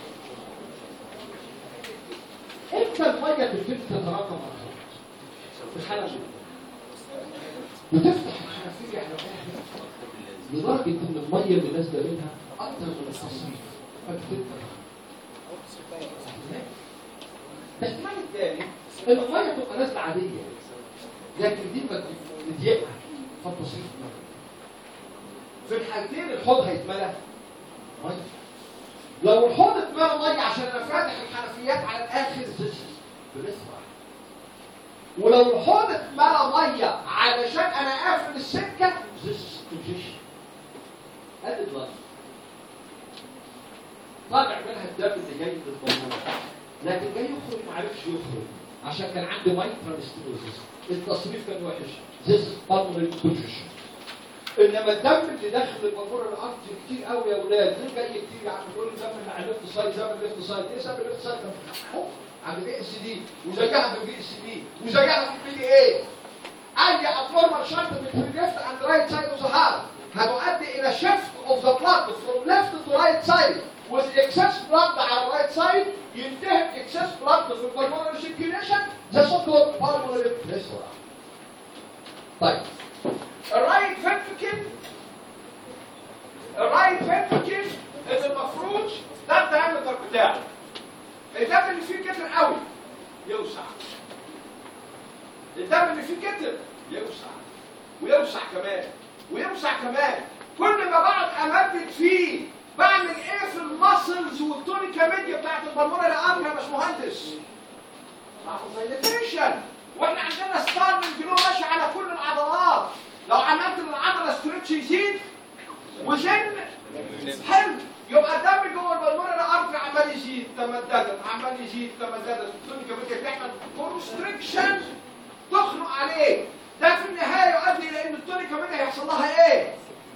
إمتى المية تبتدي تتراكم على الحوض؟ في الحالة دي. بتفتح الحنفية على الآخر لدرجة إن المية اللي نازلة منها أكثر من التصريف فبتتراكم. الاحتمال الثاني ان الميه تبقى نازله عاديه لكن دي بتضيقها فالتصريف ميه. في الحالتين الحوض هيتملى ميه. لو الحوض اتملى ميه عشان انا فاتح الحنفيات على الاخر بنسمع. ولو الحوض اتملى ميه علشان انا قافل السكه ادي الضغط طالع منها الدم اللي جاي للضمور لكن جاي يخرج ما عرفش يخرج عشان كان عنده مايترال ستينوزيس. التصريف كان وحش. This is pulmonary congestion. انما الدم اللي داخل البلمونري ارتري كتير قوي يا اولاد. ليه جاي كتير؟ يعني كل الدم اللي على الليفت سايد زي الليفت سايد. ايه سبب الليفت سايد؟ عند البي اس دي وزيها في البي اس بي وزيها في البي اي. اي ابنورمال شنط between left and right side of the heart هتؤدي الى shift of the blood from left to right side with excess blood على الرايت سايد ينتهي excess blood في البلمونري circulation the so-called pulmonary plethora. طيب الرايت فنتركل اللي المفروض ده الدايمتر بتاعه. الدم اللي فيه كتر قوي يوسع. الدم اللي فيه كتر يوسع ويوسع كمان ويوسع كمان. كل ما بقعد امدد فيه بعمل ايه في المسلز والتونيكا ميديا بتاعت البلمونري ارتري يا باشمهندس؟ دايليتيشن. واحنا عندنا ستارنج جلو ماشي على كل العضلات. لو عملت العضله ستريتش يزيد وزن حلو يبقى الدم جوه البلمونري ارتري عمال يزيد تمددت عمال يزيد تمددت. التونيكا ميديا تعمل كونستريكشن تخنق عليه. ده في النهايه يؤدي الى ان التونيكا ميديا هيحصل لها ايه؟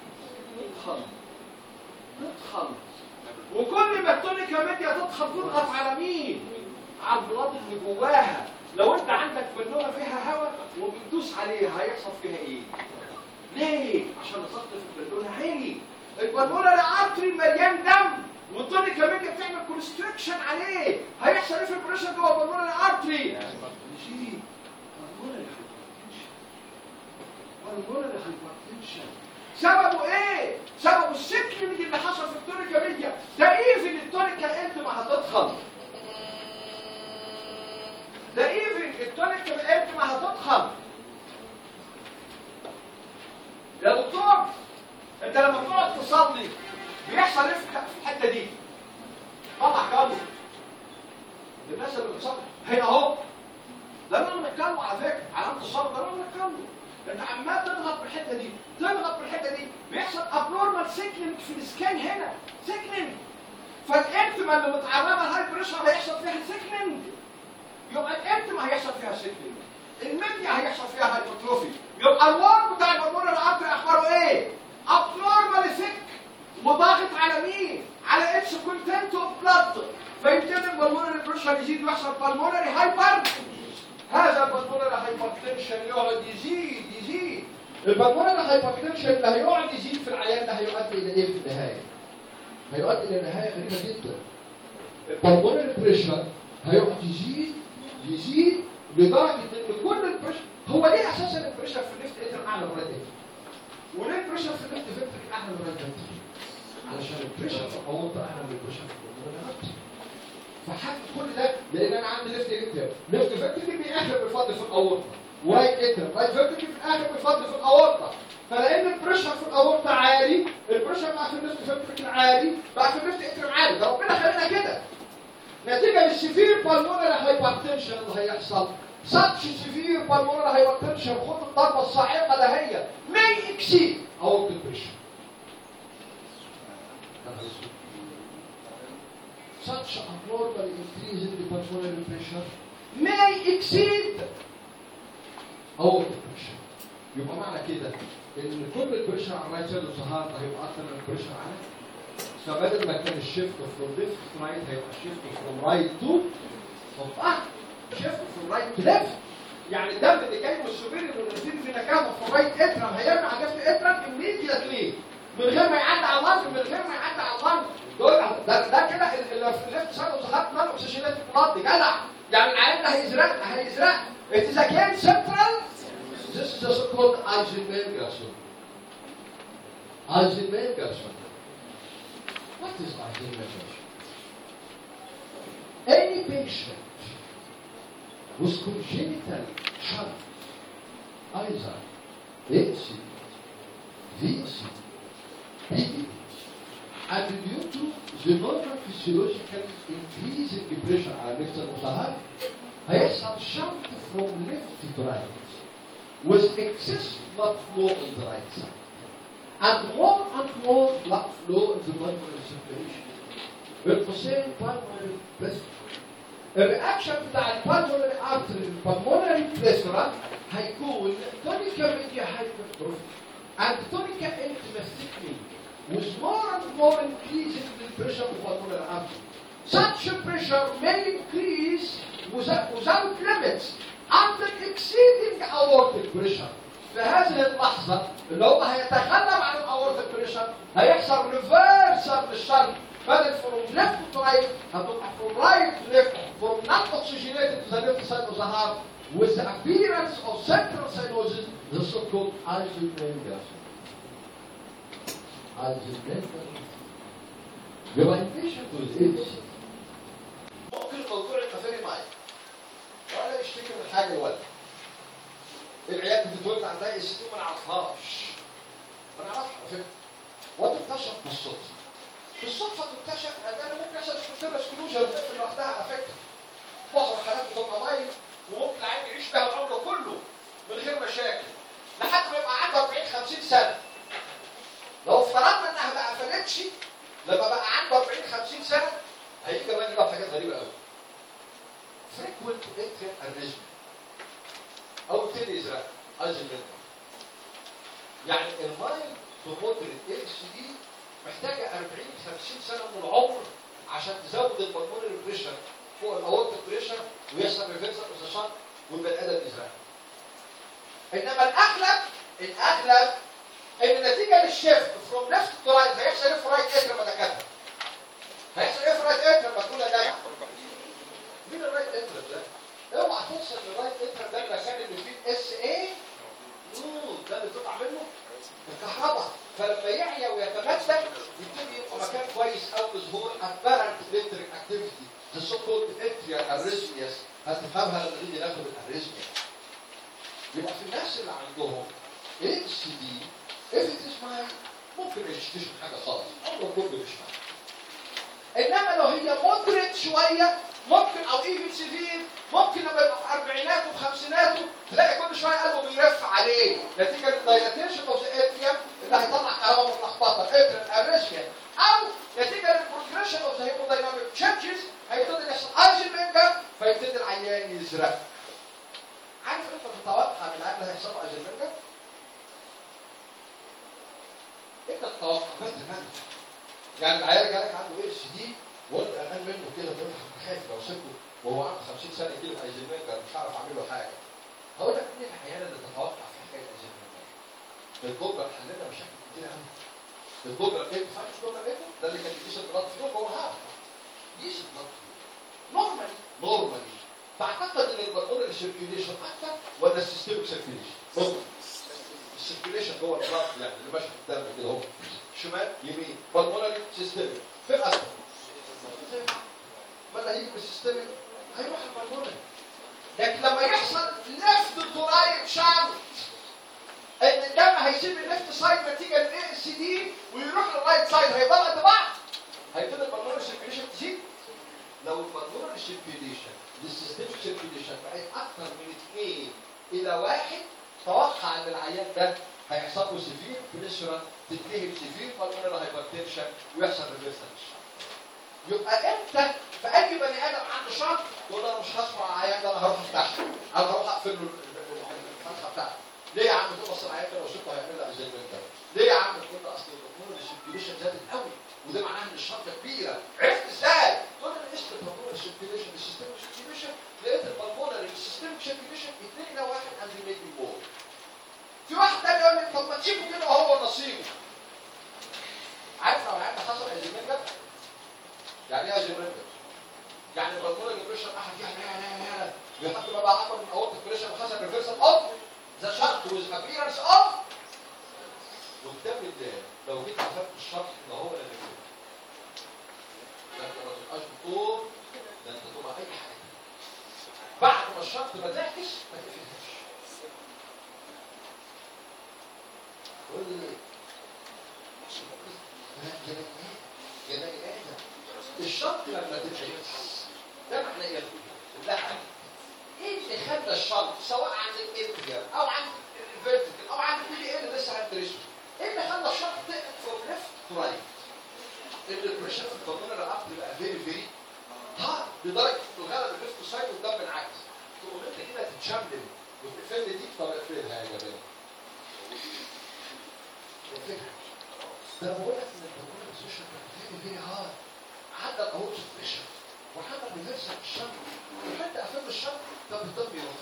تتخلط. وكل ما التونيكا ميديا تضغط على مين؟ على البلاد اللي جواها. لو انت عندك بالونه فيها هواء وبتدوس عليها هيحصل فيها ايه؟ ليه؟ عشان الضغط في البالونه عالي. البلمونري ارتري مليان دم والتونيكا ميديا بتعمل كونستريكشن عليه. هيحصل ايه في البريشر جوه البلمونري ارتري؟ يزيد. بالمونري هايبرتنشن. سببه ايه؟ سببه السكلينج اللي حصل في التونيكا ميديا. ده ايفن التونيكا انت ما هتضخم. ده ايفن التونيكا انت ما هتضخم. يا دكتور انت لما بتقعد تصلي بيحصل ايه في الحته دي؟ طلع كامل. الناس اللي بتصلي هنا اهو. ده انا بنتكلم على فكره علامه الصلاه ده انا بنتكلم. انت عمال تضغط في الحته دي تضغط في الحته دي بيحصل ابنورمال سيكلينج في السكان هنا سيكلينج. فالانتما اللي متعرضه لهاي بريشر هيحصل فيها سيكلينج. يبقى الانتما هيحصل فيها سيكلينج. الميديا هيحصل فيها هايبوتروفي. يبقى الوار بتاع البلمونري ارتري اخباره ايه؟ ابنورمال سيك وضاغط مين؟ على اتش كونتنت اوف بلاد، فيبتدي البلمونري بريشر يزيد ويحصل بالمونري هايبر. هذا البلمونري هايبرتنشن يقعد يزيد. البلمونري هايبرتنشن اللي هيقعد يزيد في العيان ده هيؤدي الى ايه في النهايه؟ هيؤدي الى نهايه غريبه جدا. البلمونري بريشر هيقعد يزيد لدرجه ان كل البريشر، هو ليه اساسا البريشر في الليفت اتر اعلى من الرايت اتر؟ وليه البريشر في الليفت فنتريكل اعلى من الرايت اتر؟ علشان البريشر في الاورطه اعلى من البريشر في البلمونري. فحتى كل ده لان انا عندي ليفت فنتريكل بيأخر بفضل في الاورطه، ورايت اتر رايت فنتريكل بيأخر بفضل في الاورطه. فلان البريشر في الاورطه عالي، البريشر بقى في الليفت فنتريكل عالي، بقى في الليفت اتر عالي. ده ربنا خلينا كده. نتيجه للسيفير بالمونري هايبرتنشن اللي هيحصل، such severe pulmonary hypertension، خد الضربه الصاعقه ده هي may exceed aortic pressure. Such abnormal increase in the pulmonary pressure may exceed aortic pressure. يبقى معنى كده ان كل البريشر على الرايت سايد والظهر هيبقى اكتر من البريشر على، فبدل ما كان الشيفت فروم ليفت تو رايت هيبقى الشيفت فروم رايت تو شيفت فروم رايت تو ليفت. يعني الدم اللي جاي من السوبيريور والانفيريور في نكامه في رايت اترم هيرمي على ليفت اترم immediately من غير ما يعدي على اللنج، ده كده اللي في الليفت سايد والظهر مال اوكسجينات بلاد جدع. يعني العيان ده هيزرق. It is again central. This is also called Eisenmenger. What is Eisenmenger? Any patient with congenital shunt, either AC, VC, PDP, and due to the normal physiological increase in pressure على left side هيحصل shunt from left to right with excess blood flow on the right side and more blood flow in the pulmonary circulation. بالقوسين pulmonary pressure. الرياكشن بتاع البالمونري ارتري البالمونري بريشر هيكون تونيكا ميديا هايبرتروفي and tonica intima thickening with more and more increase in the pressure of the pulmonary artery. Such a pressure may increase without limits until exceeding aortic pressure. في هذه اللحظة اللي هو هيتغلب عن الاورتيك بريشر هيحصل ريفرسال للشرط، بدل from left to right هتبقى from right to left, from not oxygenated to the left side of the heart with the appearance of central cyanosis, the so-called Eisenmenger. يبقى البيشنت with ممكن الموضوع يبقى فارق معايا ولا يشتكي من حاجه ولا العيال بتتولد عندها اس تي ما نعرفهاش، ما نعرفش على فكره، وتكتشف بالصدفه تكتشف ان انا ممكن عشان كنت سكلوجر في لوحدها على فكره. بعض الحالات بتبقى مايل وممكن العيال يعيش بها العمر كله من غير مشاكل لحد ما يبقى عنده 40 50 سنه. لو افترضنا انها ما قفلتش لما بقى عنده 40 50 سنه هيجي كمان يبقى حاجات غريبه قوي. frequent atrial arrhythmia او تاني ازرق Eisenmenger. يعني المايل تمودريت اتش دي محتاجه 40 50 سنه من العمر عشان تزود البلمونري بريشر فوق الاورتيك بريشر ويحصل ريفرسال اوف ذا شنت والبني ادم يزرق. انما الاغلب ان نتيجه للشيفت فروم ليفت تو رايت هيحصل ايه في رايت اتر لما دكاتره؟ هيحصل ايه في رايت اتر لما تكون ده؟ مين الرايت اتر ده؟ اوعى توصل للرايت اتر ده المكان اللي فيه اس اي ده اللي بتطلع منه الكهرباء، فلما يعيا ويتمدد يبتدي يبقى مكان كويس قوي لظهور apparent electric activity the so-called atrial arrhythmias. هتفهمها لما نيجي ناخد الاريزميا. يبقى في الناس اللي عندهم اتش دي if it is mild ممكن ما يشتكيش من حاجه خالص او الكل مش معاه. انما لو هي مودريت شويه ممكن او ايفن سيفير ممكن لما يبقى في اربعيناته وخمسيناته تلاقي كل شويه قلبه بيرف عليه نتيجه للدايلاتيشن اوف ذا اتريوم اللي هيطلع كهرباء متلخبطه اتريال اريثميا او نتيجه للبروجريشن اوف ذا هيمودايناميك تشينجز هيبتدي يحصل ايزنمنجر فيبتدي العيان يزرق. عارف انت تتوقع من العيان هيحصل له ايزنمنجر؟ انت تتوقع بس يعني العيال جالك عنده اتش دي وانت قلقان منه كده تقول خايف لو سبته وهو عنده 50 سنه يجيله ايزنمنجر مش هعرف اعمل له حاجه. هقول لك مين الاحيان اللي تتوقع في حكايه ايزنمنجر؟ الجبر حللنا مشاكل كتير قوي. الجبر ايه؟ مش جبر ايه؟ ده اللي كان بيقيس البلاد فلو هو هعرف يقيس البلاد فلو نورمالي. تعتقد ان البلمونري السيركيوليشن اكتر ولا السيستميك سيركيوليشن؟ السيركيوليشن جوه البلاد يعني اللي ماشي في الدم كده اهو شمال يمين بالمونري سيستميك فين اكتر؟ ولا هيجي بالسيستميك هيروح البالمونري. لكن لما يحصل ليفت تو رايت شانت ان الدم هيسيب الليفت سايد نتيجه للاي اس دي ويروح للرايت سايد هيبقى قد بعض هيبتدي البالمونري سيركيوليشن تزيد. لو البالمونري سيركيوليشن السيستميك سيركيوليشن بقت اكتر من 2 إلى 1 توقع ان العيان ده هيحصل له سيفير بريشر تتلهب سيفير بالمونري هايبرتنشن ويحصل ريفرسال. يبقى انت في اي بني ادم عنده شرط تقول انا مش هسمع العيان ده انا هروح افتحه او هروح اقفل له الفتحه بتاعته. ليه يا عم تقول اصل العيان ده لو شفته هيعمل لها زي ما ليه يا عم تقول اصل البالمونري سيركيوليشن زادت قوي وده معناه ان الشرطه كبيره. عرفت ازاي؟ تقول انا قست البالمونري سيركيوليشن السيستميك سيركيوليشن لقيت البالمونري السيستميك سيركيوليشن 2 إلى 1 اند ميبي مور. في واحد تاني يقول لك طب ما تسيبه كده وهو نصيبه. عارف لو العيان حصل ازيمنجر يعني ايه ازيمنجر؟ يعني البالمونري بريشر احد يعني لحد ما بقى اكبر من اورتيك بريشر وحصل ريفرسال اوف ذا شارت ويز ابيرنس اوف وقدام الله لو جيت عملت الشرط ده هو اللي كده ده انت ما تبقاش دكتور ده انت تبقى اي حاجه بعد ما الشرط ما تعكس ما تقفلهاش. قول لي ليه؟ يا بني ادم الشرط لما تتعكس ده معناه ايه؟ لا ايه اللي خلى الشرط سواء عند الانتجر او عند الفيرتيكال او عند كل ايه اللي لسه هندرسه؟ ايه اللي خلى الشرط تقف فروم ليفت تو رايت؟ ان البريشر في البالمونري ارتري بقى فيري هارد لدرجه انه غلب الليفت سايد والدم العكس. تقوم انت كده تتشمل وتقفل دي طب اقفلها يا جماعه. الفكره ده بقول لك ان البالمونري سيشن فيري هارد عدى الاورت بريشر وحتى بيرسل الشمس وحتى قفل الشمس طب الدم يروح.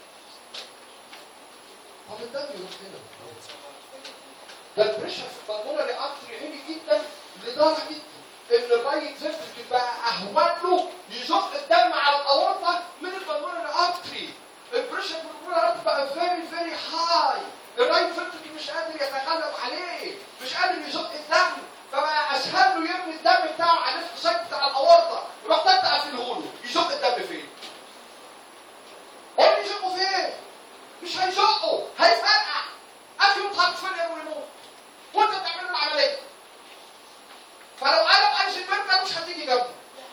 طب الدم يروح كده ده البريشر في البالمونري ارتري عالي جدا لدرجه ان الرايت فينتركل بقى اهون له يزق الدم على الاورطه من البالمونري ارتري. البريشر في البالمونري ارتري بقى فيري هاي. الرايت فينتركل مش قادر يتغلب عليه مش قادر يزق الدم فبقى اسهل له يرمي الدم بتاعه على الليفت سايد بتاع الاورطه. رحت انت قافله له يزق الدم فين؟ قول لي يزقه فين؟ مش هيزقه هيفرقع قافله يتحط فين ويموت وانت بتعمل له العمليه. فلو قالوا عايز المركب مش هتيجي جنبه.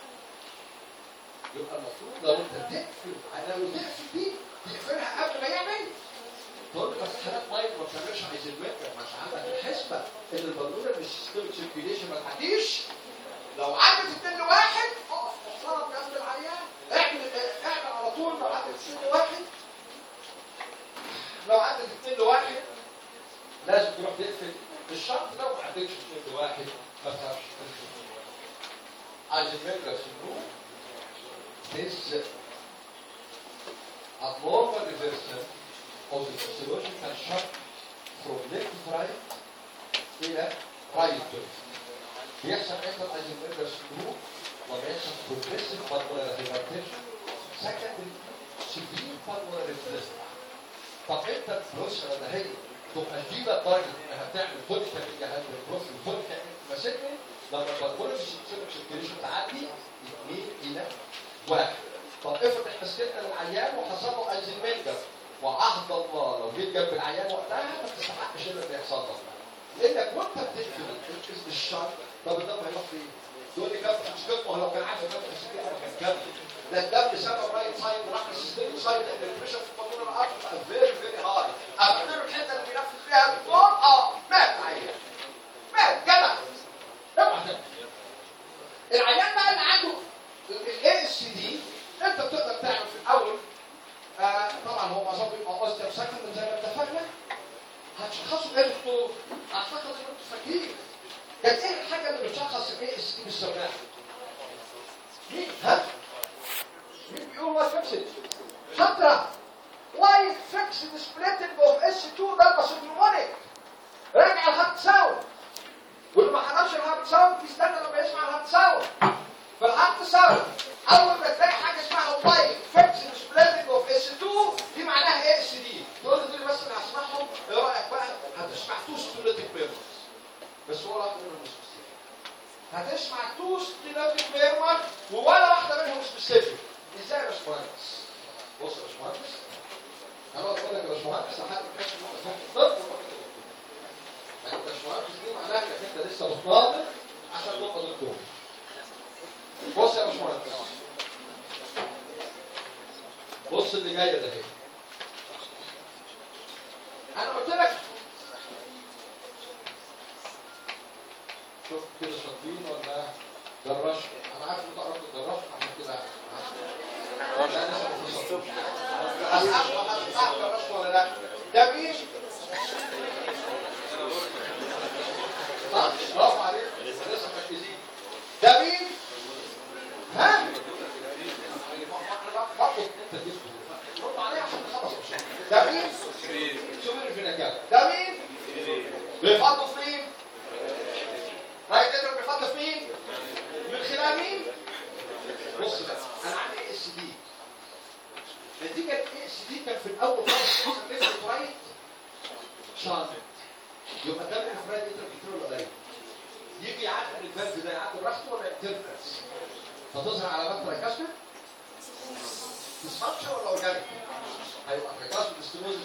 يبقى المفروض لو انت تقفل لو تقفل دي تقفلها قبل ما يعمل. تقول لك بس حالات مايك ما بتعملش عايز المركب مش عندك الحسبه ان البالونه مش سيستم سيركيوليشن ما تعديش. لو عدت 2 ل 1 اقف محترم جنب العيان اعمل على طول. لو عدت 2 ل 1 لو عدت 2 ل 1 لازم تروح تقفل الشرط ده وما عدتش 2 ل 1 ما تعرفش عايز المركب سنون this abnormal reversal of the physiological shock from left to right إلى right to left. بيحصل أيضا Eisenberg syndrome وبيحصل progressive pulmonary hypertension secondary severe pulmonary embolism. طب أنت البروسة اللي هي تبقى شديدة لدرجة إنها بتعمل تونيكا بالجهاز البروسة التونيكا ماسكني لما البلمونري سيركيوليشن تعدي 2 إلى 1. طب افرض احنا سكتنا للعيان وحصل له ايزنمنجر وعهد الله لو جيت جنب العيان وقتها ما تستحقش اللي يحصل لك لانك وانت بتقفل الشر طب الدم هيروح فين؟ تقول لي كفر مش كفر لو كان عارف كفر مش كفر ده الدم سبب رايت سايد راح للسيستم سايد لان البريشر في البالونه الارض بقى فيري هاي. افتكر الحته اللي بينفذ فيها الدكتور مات العيان مات جدع. اوعى العيان بقى اللي عنده الاي اس دي انت بتقدر تعمل في الاول طبعا هو معظمه بيبقى اوستيو سكند زي ما اتفقنا. هتشخصوا ايه دكتور؟ اعتقد ان انتوا فاكرين كانت ايه الحاجه اللي بتشخص الاي اس تي بالسماعه؟ مين؟ ها؟ مين بيقول وايت فيكسد؟ شاطره. وايت فيكسد سبليتنج اوف اس 2 ده الباسيفيمونيك. راجع الهارت ساوند. واللي ما حضرش الهارت ساوند بيستنى لما يسمع الهارت ساوند. فالهارت ساوند اول ما تلاقي حاجه اسمها وايت فيكسد سبليتنج اوف اس 2 دي معناها اي اس دي. تقول لي دول بس اللي هسمعهم ايه رايك بقى؟ هتسمع تو ستيلوتيك ميرمرز. بس ولا واحده منهم مش سبيسيفيك. هتسمع تو ستيلوتيك ميرمر ولا واحده منهم سبيسيفيك. ازاي يا باشمهندس؟ بص يا باشمهندس انا بقول لك يا باشمهندس لحد ما كانش الطب يعني باشمهندس دي معناها انك انت لسه بتناظر عشان تبقى دكتور. بص يا باشمهندس بص اللي جايه ده اهي. انا قلت لك شوف كده شاطرين ولا جراش؟ انا عارف انت قربت تجراش عشان كده جراش ولا لا؟ ده مين؟ برافو عليك لسه مركزين. ده مين؟ ها؟ رد عليه عشان نخلص. ده مين؟ شوفوا فينا كده. ده مين؟ بيفضل فين؟ رايت ادرك بيفضل فين؟ من خلال مين؟ بص بقى انا عندي اي اس دي. نتيجه الاي اس دي كان في الاول خالص ليفت رايت شانت. يبقى ده الانفراد ادرك كتير ولا قليل؟ يجي يعدي الفالف ده يعدي براحته ولا يتركز؟ فتظهر علامات ترايكاسميك ديسفانكشن ولا اورجانيك؟ هيبقى ترايكاسميك ستينوزيس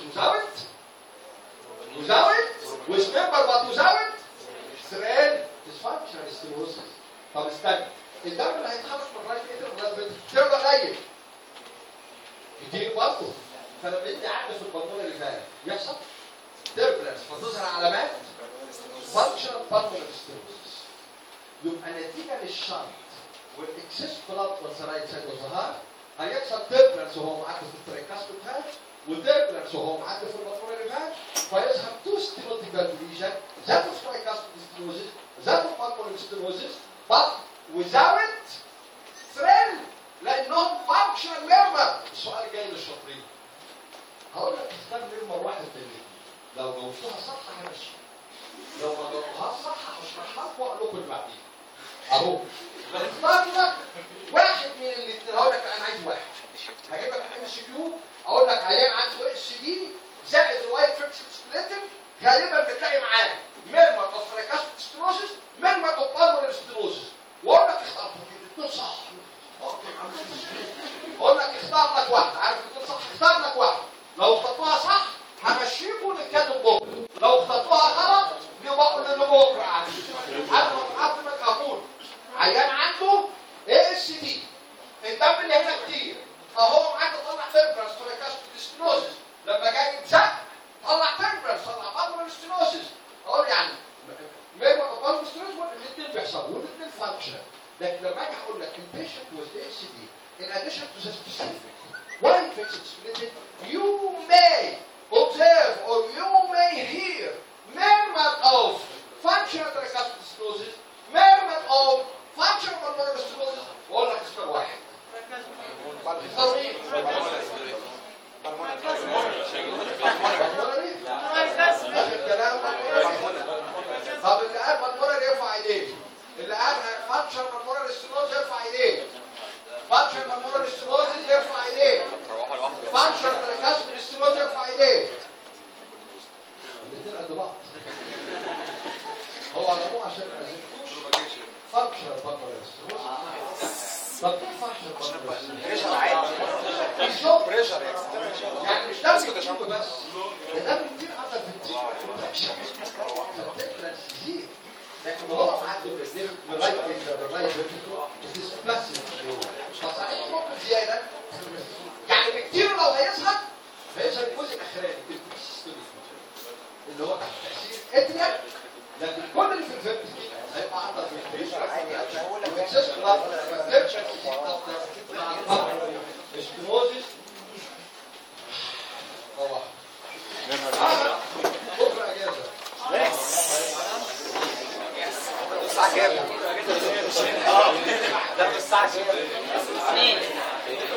وزاوت وسمبر بات وزاوت سريل ديسفانكشن ستينوزيس. طب استنى الدم اللي هيتحرك من الرايت ايتر ولا كتير ولا قليل؟ كتير برضه. فلما انت قاعد في البلمونه اللي فات يحصل تيربلنس فتظهر علامات فانكشنال بالمونري ستينوزيس. يبقى نتيجه للشنط والاكسس بلاد والسرايد سايد والظهر هيحصل تيربلنس وهو معدي في التريكاستيك فات وتيربلنس وهو معدي في البلمونري فات فيظهر تو ستينوتيك فالفيجن ذات التريكاستيك ستينوزيس ذات البلمونري ستينوزيس but without thrill لانهم فانكشنال ميرمر. السؤال جاي للشاطرين هقول لك تختار ميرمر واحد في الاثنين. لو جاوبتوها صح همشي. لو ما جاوبتوهاش صح هشرحها لكم واقول لكم اللي بعدين. اهو اختار لك واحد من الاثنين. هقول لك انا عايز واحد. هجيب لك ام سي كيو اقول لك عيان عنده اس دي زائد الوايت فيكسد سبليتنج غالبا بتلاقي معاه ميرمر اوف ترايكاستيك ستينوزيس ميرمر اوف بالمونري ستينوزيس. واقول لك اختار الاثنين صح. اقول لك اختار لك واحد. عارف الاثنين صح اختار لك واحد. لو اخترتوها صح همشيكم نتكلم بكره. لو اخترتوها غلط نبقى لبكره عادي. قبل ما اقول عيان عنده اي اس دي الدم اللي هنا كتير اهو عنده طلع فيبرس ترايكاستيك ستينوزيس. لما جاي يتزق طلع فيبرس طلع بالمونري ستينوزيس. اقول يعني ميرمر اوف بالمونري ستينوزيس الاثنين بيحصلوا والاثنين فانكشن. لكن لما اجي اقول لك البيشنت with ACD in addition to the specific white fixed splitting you may observe or you may hear murmur of functional tricuspid stenosis murmur of functional pulmonary stenosis. واقول لك اختار واحد. اختار مين؟ طب اللي قال pulmonary يرفع ايديه. اللي قال فانكشن بالمونري ستينوز يرفع ايديه. فانكشن بالمونري ستينوز يرفع ايديه. فانكشن بالكاسبيد ستينوز يرفع ايديه. الاثنين قد بعض. هو على ابوه عشان ما يزيدوش فانكشن بالمونري ستينوز. طب ايه فانكشن بالمونري بريشر عالي. بريشر يعني مش ده كتير بس. ده كتير عندك في لكن هو معدي بالسير لغايه بس فصحيح ممكن زياده يعني بكتير لو هيظهر الجزء الاخراني اللي هو تحت تاثير اتريال. لكن كل اللي في الفيلم هيبقى عندك استنوزيس بكره اجازه الساعة كام؟ اه ده الساعة كام؟